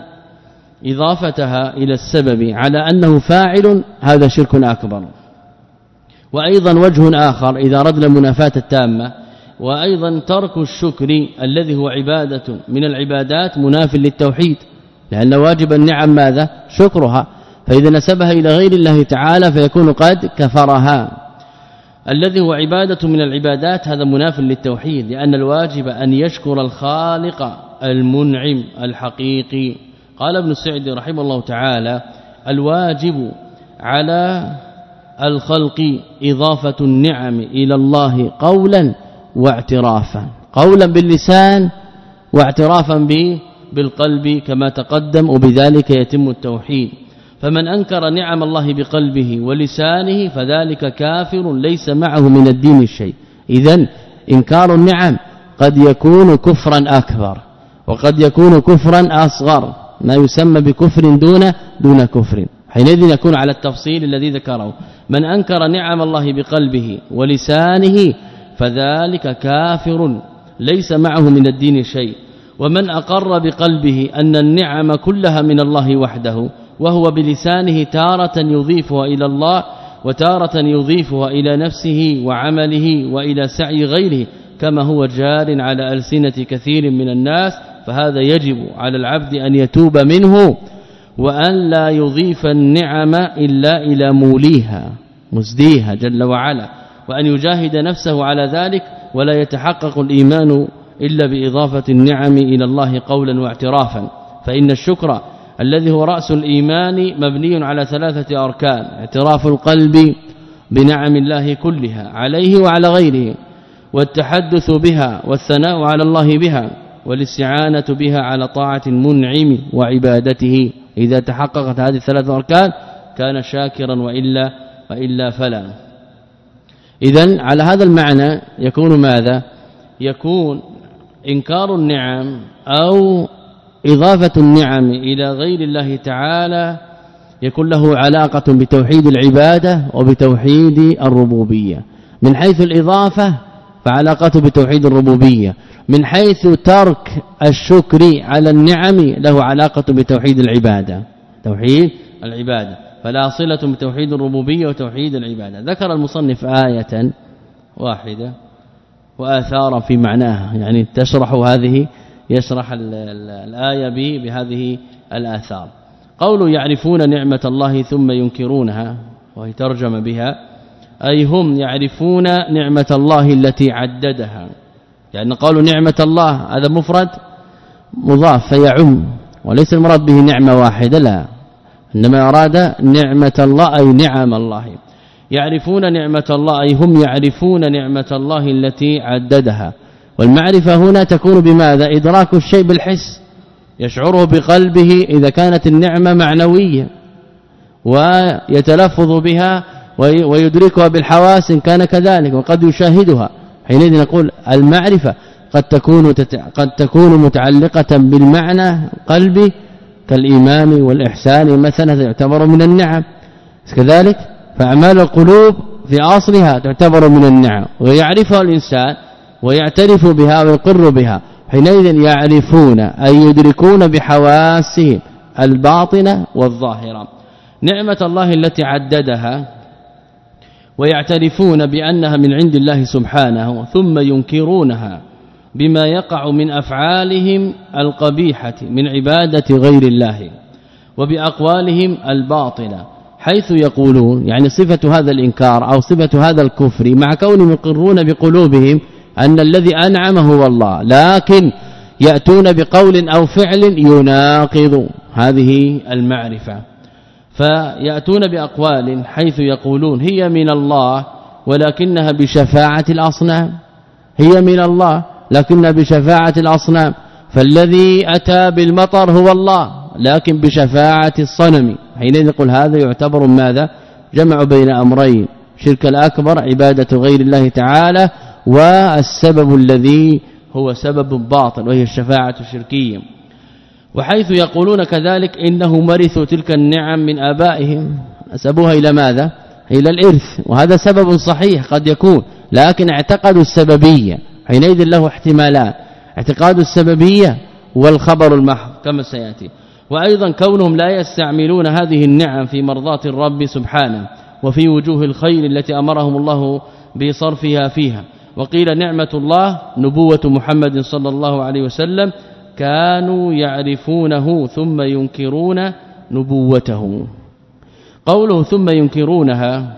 إضافتها إلى السبب على أنه فاعل هذا شرك أكبر. وأيضا وجه آخر إذا أردنا المنافاة التامة، وأيضا ترك الشكر الذي هو عبادة من العبادات مناف للتوحيد، لأن واجب النعم ماذا؟ شكرها، فإذا نسبها إلى غير الله تعالى فيكون قد كفرها. الذي هو عبادة من العبادات هذا مناف للتوحيد، لأن الواجب أن يشكر الخالق المنعم الحقيقي. قال ابن السعدي رحمه الله تعالى: الواجب على الخلق إضافة النعم إلى الله قولا واعترافا، قولا باللسان واعترافا بالقلب كما تقدم، وبذلك يتم التوحيد. فمن أنكر نعم الله بقلبه ولسانه فذلك كافر ليس معه من الدين شيء. إذن إنكار النعم قد يكون كفرا أكبر وقد يكون كفرا أصغر، ما يسمى بكفر دون دون كفر، حينئذ يكون على التفصيل الذي ذكره. من أنكر نعم الله بقلبه ولسانه فذلك كافر ليس معه من الدين شيء. ومن أقر بقلبه أن النعم كلها من الله وحده، وهو بلسانه تارة يضيفها إلى الله وتارة يضيفها إلى نفسه وعمله وإلى سعي غيره، كما هو جار على ألسنة كثير من الناس، فهذا يجب على العبد أن يتوب منه، وأن لا يضيف النعم إلا إلى موليها مزديها جل وعلا، وأن يجاهد نفسه على ذلك، ولا يتحقق الإيمان إلا بإضافة النعم إلى الله قولا واعترافا. فإن الشكر الذي هو رأس الإيمان مبني على ثلاثة أركان: اعتراف القلب بنعم الله كلها عليه وعلى غيره، والتحدث بها والثناء على الله بها، والاستعانة بها على طاعة المنعم وعبادته. إذا تحققت هذه الثلاثة أركان كان شاكرا، وإلا وإلا فلا. إذن على هذا المعنى يكون ماذا؟ يكون إنكار النعم أو إضافة النعم إلى غير الله تعالى يكون له علاقة بتوحيد العبادة وبتوحيد الربوبية. من حيث الإضافة فعلاقته بتوحيد الربوبية، من حيث ترك الشكر على النعم له علاقة بتوحيد العبادة، توحيد العبادة، فلا صلة بتوحيد الربوبية وتوحيد العبادة. ذكر المصنف آية واحدة وآثارا في معناها، يعني تشرح هذه يشرح الآية بهذه الآثار. قولوا يعرفون نعمة الله ثم ينكرونها، وهي ترجم بها أي هم يعرفون نعمة الله التي عددها، يعني قالوا نعمة الله هذا مفرد مضاف فيعم، وليس المراد به نعمة واحدة، لا، إنما أراد نعمة الله أي نعم الله. يعرفون نعمة الله أي هم يعرفون نعمة الله التي عددها. والمعرفة هنا تكون بماذا؟ إدراك الشيء بالحس، يشعره بقلبه إذا كانت النعمة معنوية، ويتلفظ بها ويدركها بالحواس إن كان كذلك، وقد يشاهدها. حينئذ نقول المعرفة قد تكون قد تكون متعلقة بالمعنى قلبي كالإيمان والإحسان مثلا، يعتبر من النعم. كذلك فأعمال القلوب في أصلها تعتبر من النعم، ويعرفها الإنسان ويعترف بها ويقر بها. حينئذ يعرفون أي يدركون بحواسهم الباطنة والظاهرة نعمة الله التي عددها، ويعترفون بأنها من عند الله سبحانه، ثم ينكرونها بما يقع من أفعالهم القبيحة من عبادة غير الله، وبأقوالهم الباطلة، حيث يقولون يعني صفة هذا الإنكار أو صفة هذا الكفر مع كونهم يقرون بقلوبهم أن الذي أنعم هو الله، لكن يأتون بقول أو فعل يناقض هذه المعرفة، فيأتون بأقوال حيث يقولون هي من الله ولكنها بشفاعة الأصنام، هي من الله لكنها بشفاعة الأصنام، فالذي أتى بالمطر هو الله لكن بشفاعة الصنم، حينئذ نقول هذا يعتبر ماذا؟ جمع بين أمرين، شرك الأكبر عبادة غير الله تعالى، والسبب الذي هو سبب باطل وهي الشفاعة الشركية. وحيث يقولون كذلك إنه مرثوا تلك النعم من آبائهم، نسبوها إلى ماذا؟ إلى الإرث، وهذا سبب صحيح قد يكون، لكن اعتقدوا السببية، حينئذ له احتمالان، اعتقاد السببية والخبر المحض كما سيأتي. وأيضا كونهم لا يستعملون هذه النعم في مرضاة الرب سبحانه وفي وجوه الخير التي أمرهم الله بصرفها فيها. وقيل نعمة الله نبوة محمد صلى الله عليه وسلم، كانوا يعرفونه ثم ينكرون نبوته. قوله ثم ينكرونها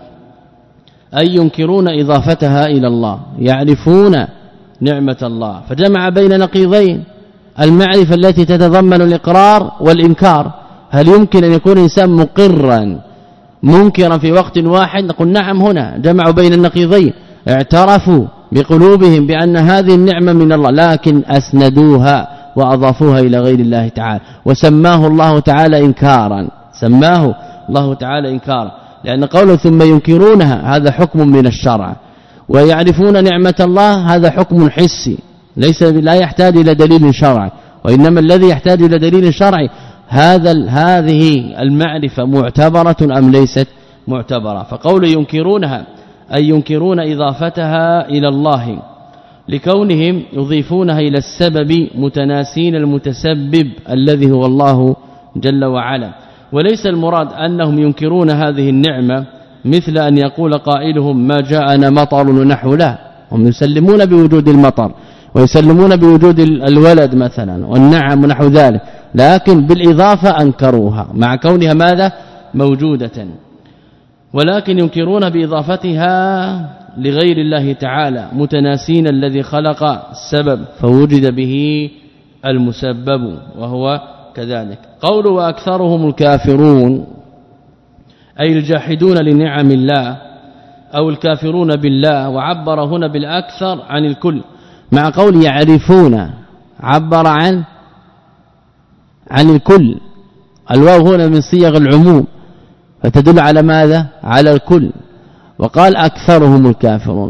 أي ينكرون إضافتها إلى الله، يعرفون نعمة الله، فجمع بين نقيضين، المعرفة التي تتضمن الإقرار والإنكار. هل يمكن أن يكون إنسان مقرا منكرا في وقت واحد؟ نقول نعم، هنا جمعوا بين النقيضين، اعترفوا بقلوبهم بأن هذه النعمة من الله لكن أسندوها وأضافوها إلى غير الله تعالى، وسماه الله تعالى إنكارا، سماه الله تعالى إنكارا، لأن قوله ثم ينكرونها هذا حكم من الشرع، ويعرفون نعمة الله هذا حكم حسي ليس لا يحتاج إلى دليل شرعي، وإنما الذي يحتاج إلى دليل شرعي هذا هذه المعرفة معتبرة أم ليست معتبرة. فقول ينكرونها أي ينكرون إضافتها إلى الله لكونهم يضيفونها إلى السبب متناسين المتسبب الذي هو الله جل وعلا. وليس المراد أنهم ينكرون هذه النعمة مثل أن يقول قائلهم ما جاءنا مطر ونحو، لا، هم يسلمون بوجود المطر ويسلمون بوجود الولد مثلا والنعم ونحو ذلك، لكن بالإضافة أنكروها مع كونها ماذا؟ موجودة، ولكن ينكرون بإضافتها لغير الله تعالى متناسين الذي خلق السبب فوجد به المسبب وهو كذلك. قول وأكثرهم الكافرون أي الجاحدون لنعم الله أو الكافرون بالله، وعبر هنا بالأكثر عن الكل، مع قول يعرفون عبر عن عن الكل، الواو هنا من صيغ العموم فتدل على ماذا؟ على الكل. وقال أكثرهم الكافرون،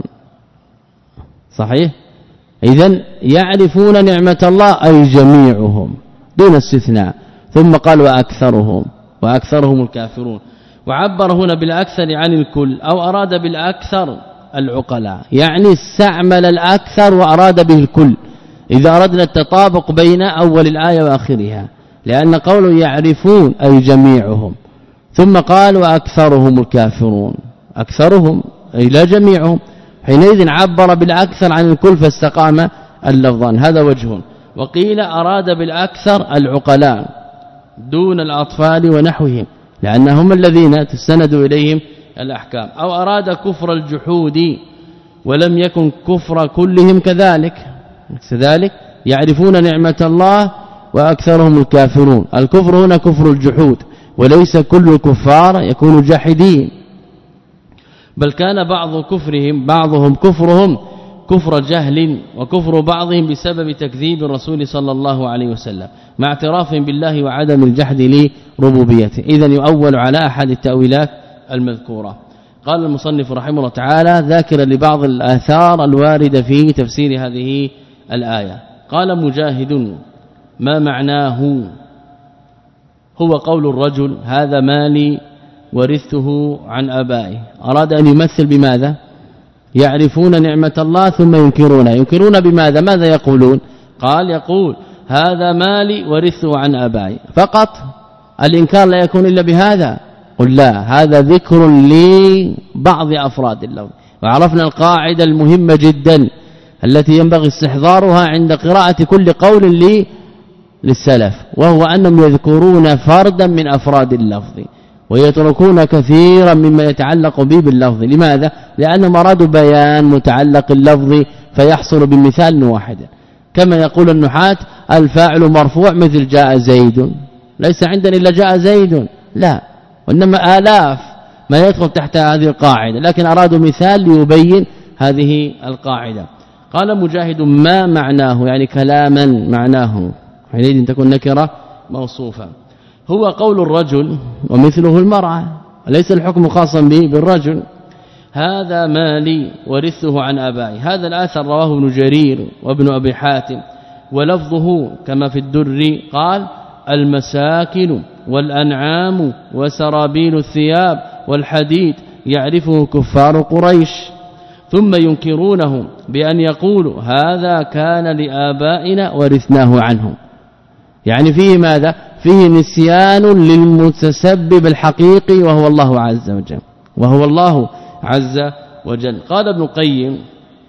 صحيح؟ إذن يعرفون نعمة الله أي جميعهم دون استثناء، ثم قال وأكثرهم وأكثرهم الكافرون، وعبر هنا بالأكثر عن الكل، أو أراد بالأكثر العقلاء، يعني استعمل الأكثر وأراد به الكل إذا أردنا التطابق بين أول الآية وآخرها، لأن قوله يعرفون أي جميعهم، ثم قال وأكثرهم الكافرون، أكثرهم أي لا جميعهم، حينئذ عبر بالأكثر عن الكل فاستقام اللفظان، هذا وجه. وقيل أراد بالأكثر العقلاء دون الأطفال ونحوهم، لأنهم الذين تستند إليهم الأحكام، أو أراد كفر الجحود ولم يكن كفر كلهم كذلك كذلك يعرفون نعمة الله وأكثرهم الكافرون، الكفر هنا كفر الجحود، وليس كل الكفار يكون جاحدين، بل كان بعض كفرهم بعضهم كفرهم كفر جهل، وكفر بعضهم بسبب تكذيب الرسول صلى الله عليه وسلم مع اعترافهم بالله وعدم الجحد لربوبيته. إذن يؤول على أحد التأويلات المذكورة. قال المصنف رحمه الله تعالى ذاكرا لبعض الآثار الواردة في تفسير هذه الآية، قال مجاهد ما معناه؟ هو قول الرجل هذا مالي ورثته عن آبائي، أراد أن يمثل بماذا؟ يعرفون نعمة الله ثم ينكرونها، ينكرون بماذا؟ ماذا يقولون؟ قال يقول هذا مالي ورثته عن آبائي فقط، الإنكار لا يكون إلا بهذا؟ قل لا، هذا ذكر لبعض أفراد اللفظ، وعرفنا القاعدة المهمة جدا التي ينبغي استحضارها عند قراءة كل قول لي للسلف، وهو أنهم يذكرون فردا من أفراد اللفظ ويتركون كثيرا مما يتعلق به باللفظ. لماذا؟ لأنهم أرادوا بيان متعلق اللفظ فيحصل بمثال واحد. كما يقول النحاة الفاعل مرفوع مثل جاء زيد، ليس عندنا إلا جاء زيد، لا، وإنما آلاف ما يدخل تحت هذه القاعدة، لكن أرادوا مثال ليبين هذه القاعدة. قال مجاهد ما معناه يعني كلاما معناه، حينئذ تكون نكرة موصوفة. هو قول الرجل ومثله المرأة، ليس الحكم خاصا به بالرجل. هذا مالي ورثه عن آبائي. هذا الآثر رواه ابن جرير وابن أبي حاتم، ولفظه كما في الدر قال المساكن والأنعام وسرابيل الثياب والحديد يعرفه كفار قريش ثم ينكرونه بأن يقولوا هذا كان لآبائنا ورثناه عنهم. يعني فيه ماذا؟ فيه نسيان للمتسبب الحقيقي وهو الله عز وجل وهو الله عز وجل. قال ابن القيم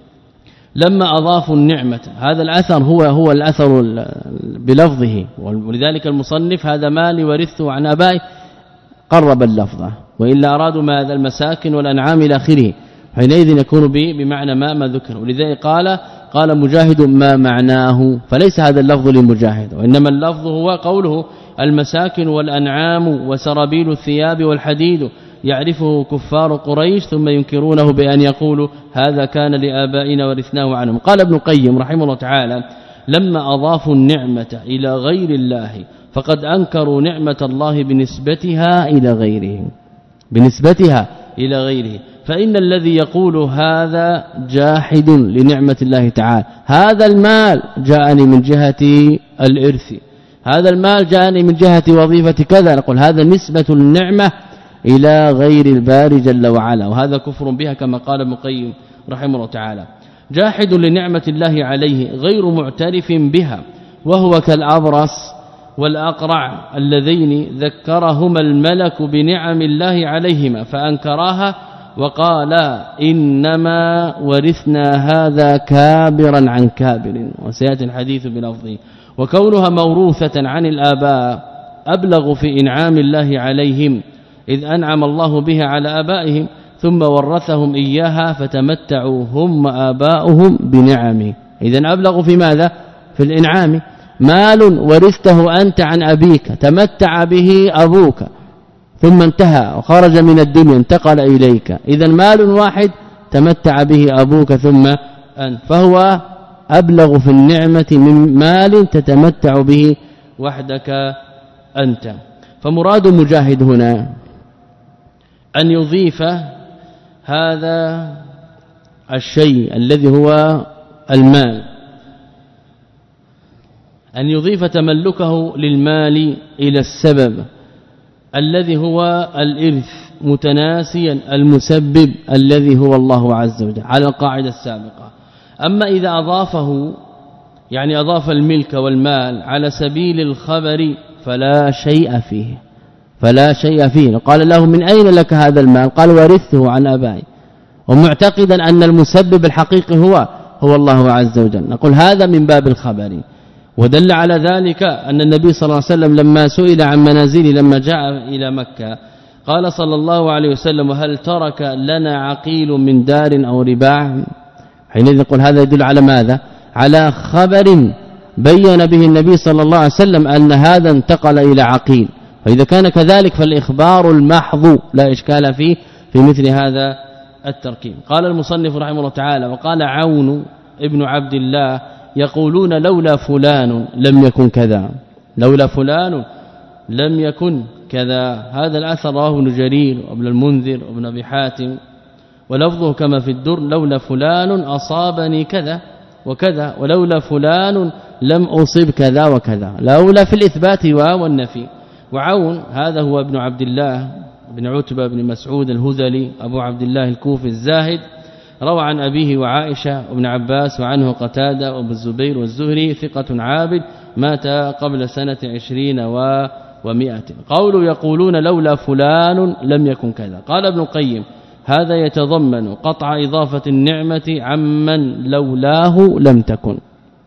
لما أضافوا النعمة، هذا الأثر هو هو الأثر بلفظه، ولذلك المصنف هذا مالي ورثه عن آبائي قرب اللفظة، وإلا أرادوا ماذا؟ المساكن والأنعام إلى آخره، حينئذ يكون بمعنى ما ما ذكر. ولذلك قال قال مجاهد ما معناه، فليس هذا اللفظ لمجاهد، وإنما اللفظ هو قوله المساكن والأنعام وسرابيل الثياب والحديد يعرفه كفار قريش ثم ينكرونه بأن يقولوا هذا كان لآبائنا ورثناه عنهم. قال ابن القيم رحمه الله تعالى لما أضافوا النعمة إلى غير الله فقد أنكروا نعمة الله بنسبتها إلى غيره بنسبتها إلى غيره فإن الذي يقول هذا جاحد لنعمة الله تعالى. هذا المال جاءني من جهة الإرث، هذا المال جاءني من جهة وظيفة كذا، نقول هذا نسبة النعمة إلى غير الباري جل وعلا، وهذا كفر بها كما قال ابن القيم رحمه الله تعالى. جاحد لنعمة الله عليه غير معترف بها، وهو كالأبرص والأقرع اللذين ذكرهما الملك بنعم الله عليهما فأنكراها وقالا إنما ورثنا هذا كابرا عن كابر، وسيأتي الحديث بلفظه. وكونها موروثة عن الآباء أبلغ في إنعام الله عليهم، إذ أنعم الله بها على آبائهم ثم ورثهم إياها فتمتعوا هم آباؤهم بنعمه. إذن أبلغ في ماذا؟ في الإنعام. مال ورثته أنت عن أبيك تمتع به أبوك ثم انتهى وخرج من الدنيا انتقل إليك، إذن مال واحد تمتع به أبوك ثم أنت، فهو أبلغ في النعمة من مال تتمتع به وحدك أنت. فمراد مجاهد هنا أن يضيف هذا الشيء الذي هو المال، أن يضيف تملكه للمال إلى السبب الذي هو الإرث متناسيا المسبب الذي هو الله عز وجل على القاعدة السابقة. أما إذا أضافه يعني أضاف الملك والمال على سبيل الخبر فلا شيء فيه فلا شيء فيه. قال له من أين لك هذا المال؟ قال ورثته عن أبائي، ومعتقدا أن المسبب الحقيقي هو هو الله عز وجل، نقول هذا من باب الخبر. ودل على ذلك أن النبي صلى الله عليه وسلم لما سئل عن منازله لما جاء إلى مكة قال صلى الله عليه وسلم وهل ترك لنا عقيل من دار أو رباع؟ حينئذ نقول هذا يدل على ماذا؟ على خبر بين به النبي صلى الله عليه وسلم أن هذا انتقل إلى عقيل، فإذا كان كذلك فالإخبار المحض لا إشكال فيه في مثل هذا التركيب. قال المصنف رحمه الله تعالى وقال عون ابن عبد الله يقولون لولا فلان لم يكن كذا، لولا فلان لم يكن كذا. هذا الأثر رواه ابن جرير وابن المنذر وابن أبي حاتم، ولفظه كما في الدر لولا فلان أصابني كذا وكذا ولولا فلان لم أصب كذا وكذا، لولا في الإثبات والنفي. وعون هذا هو ابن عبد الله بن عتبة بن مسعود الهذلي أبو عبد الله الكوفي الزاهد، روى عن أبيه وعائشة وابن عباس وعنه قتادة وابن الزبير والزهري، ثقة عابد مات قبل سنة عشرين ومئة. قولوا يقولون لولا فلان لم يكن كذا. قال ابن القيم هذا يتضمن قطع إضافة النعمة عمن لولاه لم تكن،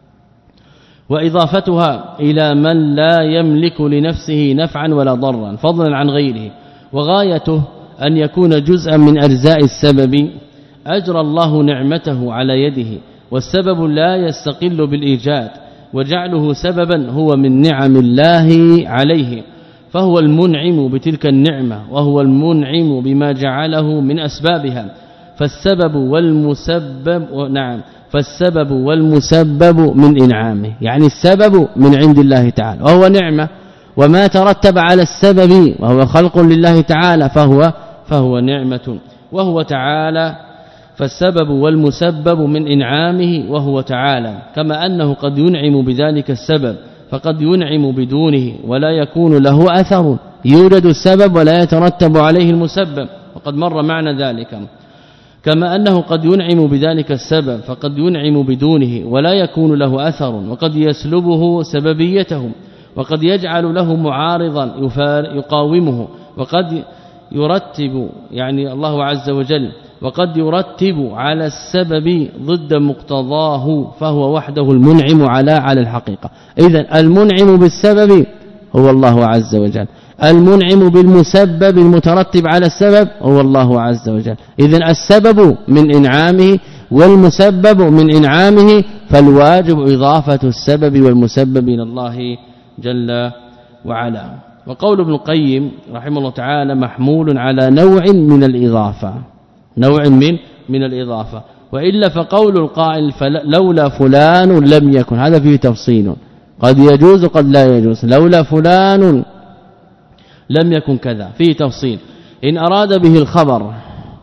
وإضافتها إلى من لا يملك لنفسه نفعا ولا ضرا فضلا عن غيره، وغايته أن يكون جزءا من أجزاء السبب أجرى الله نعمته على يده والسبب لا يستقل بالإيجاد وجعله سببا هو من نعم الله عليه فهو المنعم بتلك النعمة وهو المنعم بما جعله من أسبابها فالسبب والمسبب نعم فالسبب والمسبب من إنعامه يعني السبب من عند الله تعالى وهو نعمة وما ترتب على السبب وهو خلق لله تعالى فهو فهو نعمة وهو تعالى فالسبب والمسبب من إنعامه وهو تعالى كما أنه قد ينعم بذلك السبب فقد ينعم بدونه ولا يكون له أثر يوجد السبب ولا يترتب عليه المسبب وقد مر معنى ذلك كما أنه قد ينعم بذلك السبب فقد ينعم بدونه ولا يكون له أثر وقد يسلبه سببيته وقد يجعل له معارضا يقاومه وقد يرتب يعني الله عز وجل وقد يرتب على السبب ضد مقتضاه فهو وحده المنعم على على الحقيقة إذن المنعم بالسبب هو الله عز وجل المنعم بالمسبب المترتب على السبب هو الله عز وجل إذن السبب من إنعامه والمسبب من إنعامه فالواجب إضافة السبب والمسبب إلى الله جل وعلا وقول ابن القيم رحمه الله تعالى محمول على نوع من الإضافة نوع من من الإضافة وإلا فقول القائل لولا فلان لم يكن هذا فيه تفصيل قد يجوز قد لا يجوز لولا فلان لم يكن كذا فيه تفصيل إن أراد به الخبر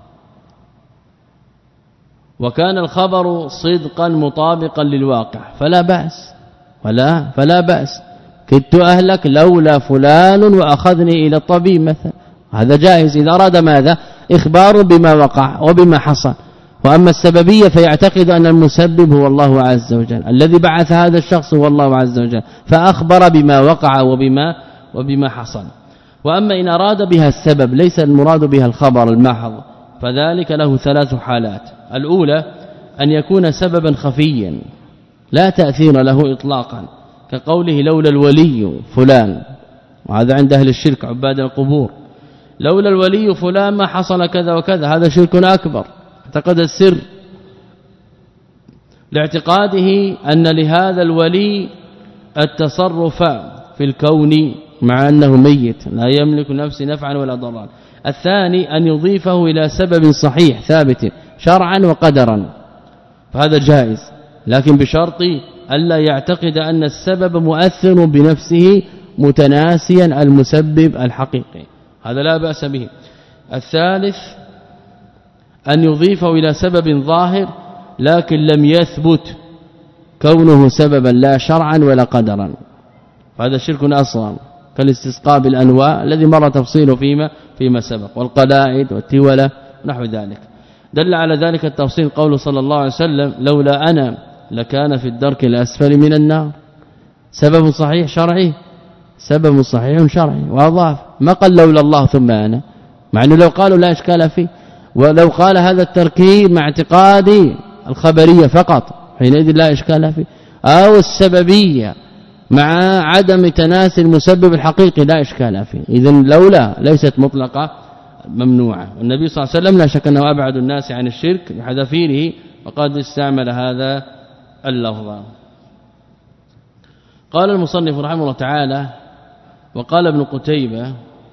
وكان الخبر صدقا مطابقا للواقع فلا بأس ولا فلا بأس كدت أهلك لولا فلان وأخذني إلى الطبيب مثلا هذا جائز إذا أراد ماذا إخبار بما وقع وبما حصل وأما السببية فيعتقد أن المسبب هو الله عز وجل الذي بعث هذا الشخص هو الله عز وجل فأخبر بما وقع وبما وبما حصل وأما إن أراد بها السبب ليس المراد بها الخبر المحض فذلك له ثلاث حالات الأولى أن يكون سببا خفيا لا تأثير له إطلاقا كقوله لولا الولي فلان وهذا عند أهل الشرك عباد القبور لولا الولي فلان ما حصل كذا وكذا هذا شرك أكبر اعتقد السر لاعتقاده أن لهذا الولي التصرف في الكون مع أنه ميت لا يملك نفسه نفعا ولا ضرا الثاني أن يضيفه إلى سبب صحيح ثابت شرعا وقدرا فهذا جائز لكن بشرط ألا يعتقد أن السبب مؤثر بنفسه متناسيا المسبب الحقيقي هذا لا بأس به الثالث أن يضيفه إلى سبب ظاهر لكن لم يثبت كونه سببا لا شرعا ولا قدرا فهذا شرك أصغر كالاستسقاء بالانواع الذي مر تفصيله فيما فيما سبق والقلائد والتولة نحو ذلك دل على ذلك التفصيل قول صلى الله عليه وسلم لولا أنا لكان في الدرك الأسفل من النار سبب صحيح شرعي سبب صحيح شرعي واضاف ما قال لولا الله ثم أنا مع انه لو قالوا لا اشكال فيه ولو قال هذا التركيب مع اعتقاد الخبرية فقط حينئذ لا اشكال فيه أو السببية مع عدم تناسي المسبب الحقيقي لا اشكال فيه اذا لولا ليست مطلقه ممنوعه والنبي صلى الله عليه وسلم لا شك انه ابعد الناس عن الشرك لحذافيره وقد استعمل هذا اللفظ قال المصنف رحمه الله تعالى وقال ابن قتيبة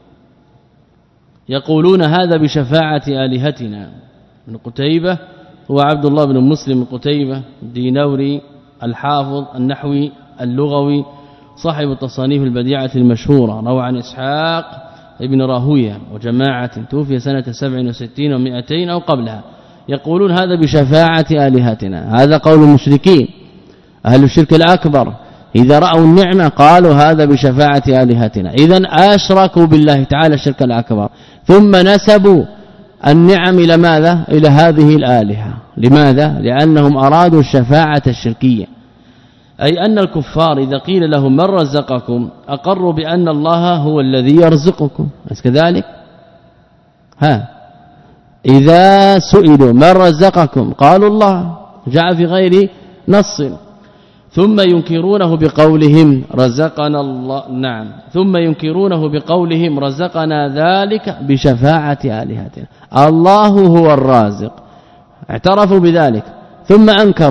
يقولون هذا بشفاعة آلهتنا ابن قتيبة هو عبد الله بن مسلم قتيبة الدينوري الحافظ النحوي اللغوي صاحب التصانيف البديعة المشهورة روى عن إسحاق ابن راهويه وجماعة توفي سنة سبع وستين ومئتين أو قبلها يقولون هذا بشفاعة آلهتنا هذا قول المشركين أهل الشرك الأكبر إذا رأوا النعمة قالوا هذا بشفاعة آلهتنا إذن أشركوا بالله تعالى الشرك الأكبر ثم نسبوا النعم إلى ماذا إلى هذه الآلهة لماذا لأنهم أرادوا الشفاعة الشركية أي أن الكفار إذا قيل لهم من رزقكم أقروا بأن الله هو الذي يرزقكم بس كذلك ها إذا سئلوا من رزقكم قالوا الله جاء في غير نص ثم ينكرونه بقولهم رزقنا الله نعم ثم ينكرونه بقولهم رزقنا ذلك بشفاعة آلهتنا الله هو الرازق اعترفوا بذلك ثم أنكروا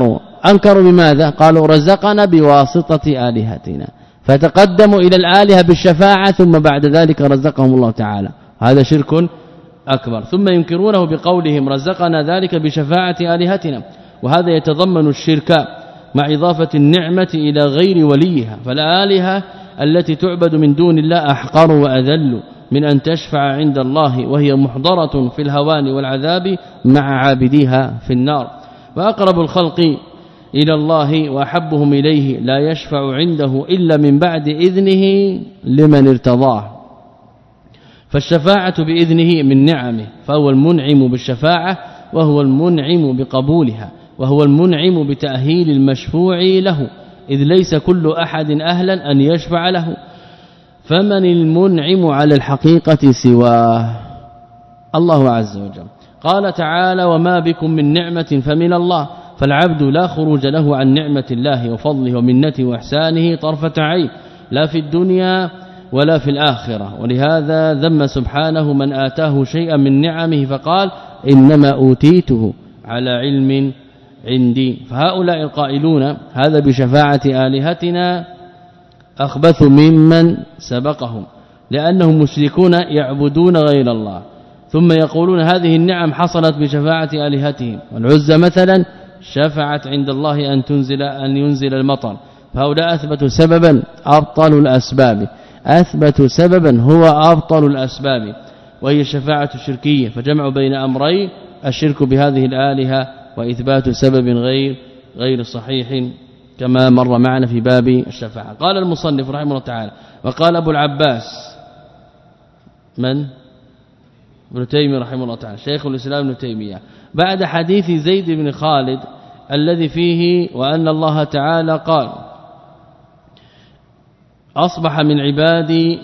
أنكروا بماذا؟ قالوا رزقنا بواسطة آلهتنا، فتقدموا إلى الآلهة بالشفاعة ثم بعد ذلك رزقهم الله تعالى، هذا شرك أكبر. ثم ينكرونه بقولهم رزقنا ذلك بشفاعة آلهتنا، وهذا يتضمن الشرك مع إضافة النعمة إلى غير وليها، فالآلهة التي تعبد من دون الله أحقر وأذل من أن تشفع عند الله، وهي محضرة في الهوان والعذاب مع عابديها في النار. وأقرب الخلق إلى الله وأحبهم إليه لا يشفع عنده إلا من بعد إذنه لمن ارتضاه، فالشفاعة بإذنه من نعمه، فهو المنعم بالشفاعة وهو المنعم بقبولها، وهو المنعم بتأهيل المشفوع له، إذ ليس كل أحد أهلا أن يشفع له، فمن المنعم على الحقيقة سواه؟ الله عز وجل. قال تعالى وما بكم من نعمة فمن الله، فالعبد لا خروج له عن نعمة الله وفضله ومنته وإحسانه طرفة عين، لا في الدنيا ولا في الآخرة. ولهذا ذم سبحانه من آتاه شيئا من نعمه فقال إنما أوتيته على علم عندي. فهؤلاء القائلون هذا بشفاعة آلهتنا أخبث ممن سبقهم، لأنهم مشركون يعبدون غير الله، ثم يقولون هذه النعم حصلت بشفاعة آلهتهم، والعزى مثلا شفعت عند الله أن تنزل أن ينزل المطر، فهؤلاء أثبتوا سببا أبطل الأسباب، أثبتوا سببا هو أبطل الأسباب، وهي الشفاعة الشركية، فجمعوا بين أمرين الشرك بهذه الآلهة وإثبات سبب غير غير صحيح كما مر معنا في باب الشفاعة. قال المصنف رحمه الله تعالى وقال أبو العباس من؟ ابن تيمية رحمه الله تعالى شيخ الإسلام ابن تيمية، بعد حديث زيد بن خالد الذي فيه وأن الله تعالى قال أصبح من عبادي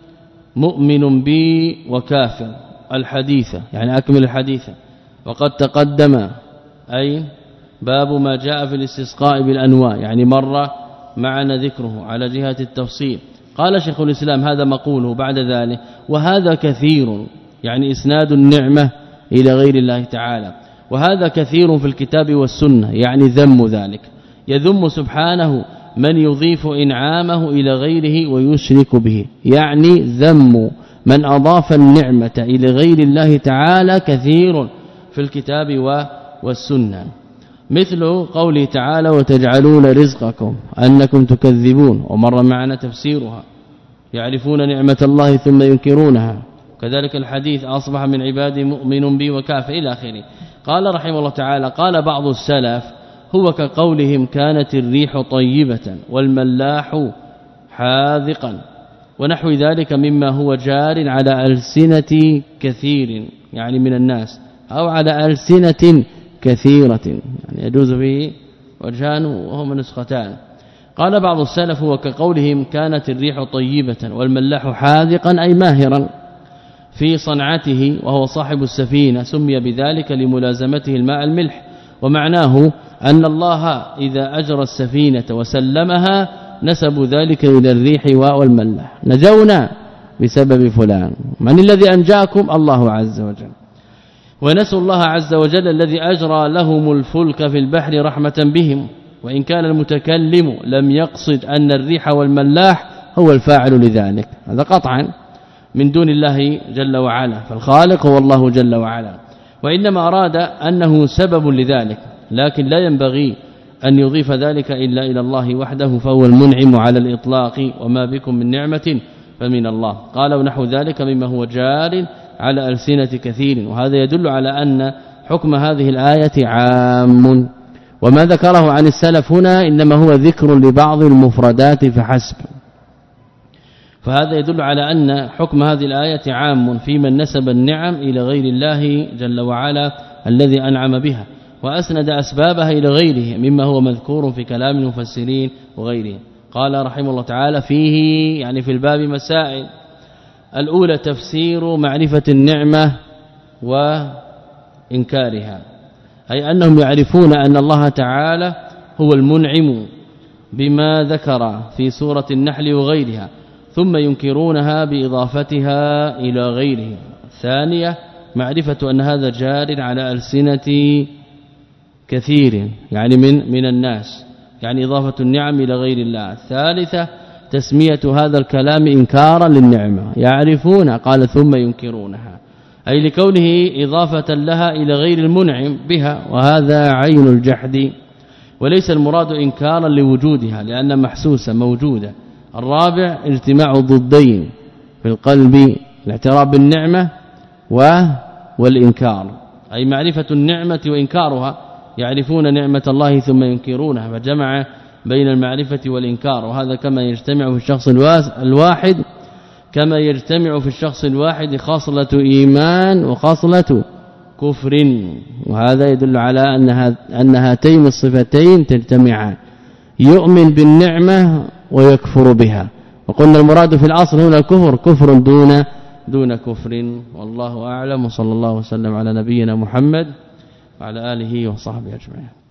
مؤمن بي وكافر، الحديث يعني أكمل الحديث، وقد تقدم أي باب ما جاء في الاستسقاء بالأنواع، يعني مر معنا ذكره على جهة التفصيل. قال شيخ الإسلام هذا مقوله بعد ذلك وهذا كثير، يعني إسناد النعمة إلى غير الله تعالى، وهذا كثير في الكتاب والسنة، يعني ذم ذلك، يذم سبحانه من يضيف إنعامه إلى غيره ويشرك به، يعني ذم من أضاف النعمة إلى غير الله تعالى كثير في الكتاب والسنة، مثل قوله تعالى وتجعلون رزقكم أنكم تكذبون، ومر معنا تفسيرها يعرفون نعمة الله ثم ينكرونها، كذلك الحديث أصبح من عبادي مؤمن بي وكافر إلى آخره. قال رحمه الله تعالى قال بعض السلف هو كقولهم كانت الريح طيبة والملاح حاذقا ونحو ذلك مما هو جار على ألسنة كثير، يعني من الناس، أو على ألسنة كثيرة، يعني يجوز به وجهان وهما نسختان. قال بعض السلف هو كقولهم كانت الريح طيبة والملاح حاذقا أي ماهرا في صنعته، وهو صاحب السفينة سمي بذلك لملازمته الماء الملح، ومعناه أن الله إذا أجرى السفينة وسلمها نسبوا ذلك إلى الريح والملاح، نجونا بسبب فلان، من الذي أنجاكم؟ الله عز وجل. ونسوا الله عز وجل الذي أجرى لهم الفلك في البحر رحمة بهم، وإن كان المتكلم لم يقصد أن الريح والملاح هو الفاعل لذلك، هذا قطعا من دون الله جل وعلا، فالخالق هو الله جل وعلا، وإنما أراد أنه سبب لذلك، لكن لا ينبغي أن يضيف ذلك إلا إلى الله وحده، فهو المنعم على الإطلاق، وما بكم من نعمة فمن الله. قال ونحو ذلك مما هو جار على ألسنة كثير، وهذا يدل على أن حكم هذه الآية عام، وما ذكره عن السلف هنا إنما هو ذكر لبعض المفردات فحسب، فهذا يدل على أن حكم هذه الآية عام في من نسب النعم إلى غير الله جل وعلا الذي أنعم بها، وأسند أسبابها إلى غيره مما هو مذكور في كلام المفسرين وغيره. قال رحمه الله تعالى فيه يعني في الباب مسائل، الأولى تفسير معرفة النعمة وإنكارها، أي أنهم يعرفون أن الله تعالى هو المنعم بما ذكر في سورة النحل وغيرها، ثم ينكرونها بإضافتها إلى غيره. ثانية معرفة أن هذا جار على ألسنة كثير يعني من من الناس يعني إضافة النعم إلى غير الله. الثالثة تسمية هذا الكلام إنكارا للنعمة يعرفون قال ثم ينكرونها أي لكونه إضافة لها إلى غير المنعم بها وهذا عين الجحد وليس المراد إنكارا لوجودها لأن محسوسة موجودة. الرابع اجتماع الضدين في القلب الاعتراف بالنعمة والإنكار أي معرفة النعمة وإنكارها يعرفون نعمة الله ثم ينكرونها فجمع بين المعرفة والإنكار وهذا كما يجتمع في الشخص الواحد كما يجتمع في الشخص الواحد خاصلة إيمان وخاصلة كفر وهذا يدل على أن أن هاتين الصفتين تجتمعان يؤمن بالنعمة ويكفر بها وقلنا المراد في الأصل هنا الكفر كفر دون دون كفر والله أعلم وصلى الله وسلم على نبينا محمد وعلى آله وصحبه أجمعين.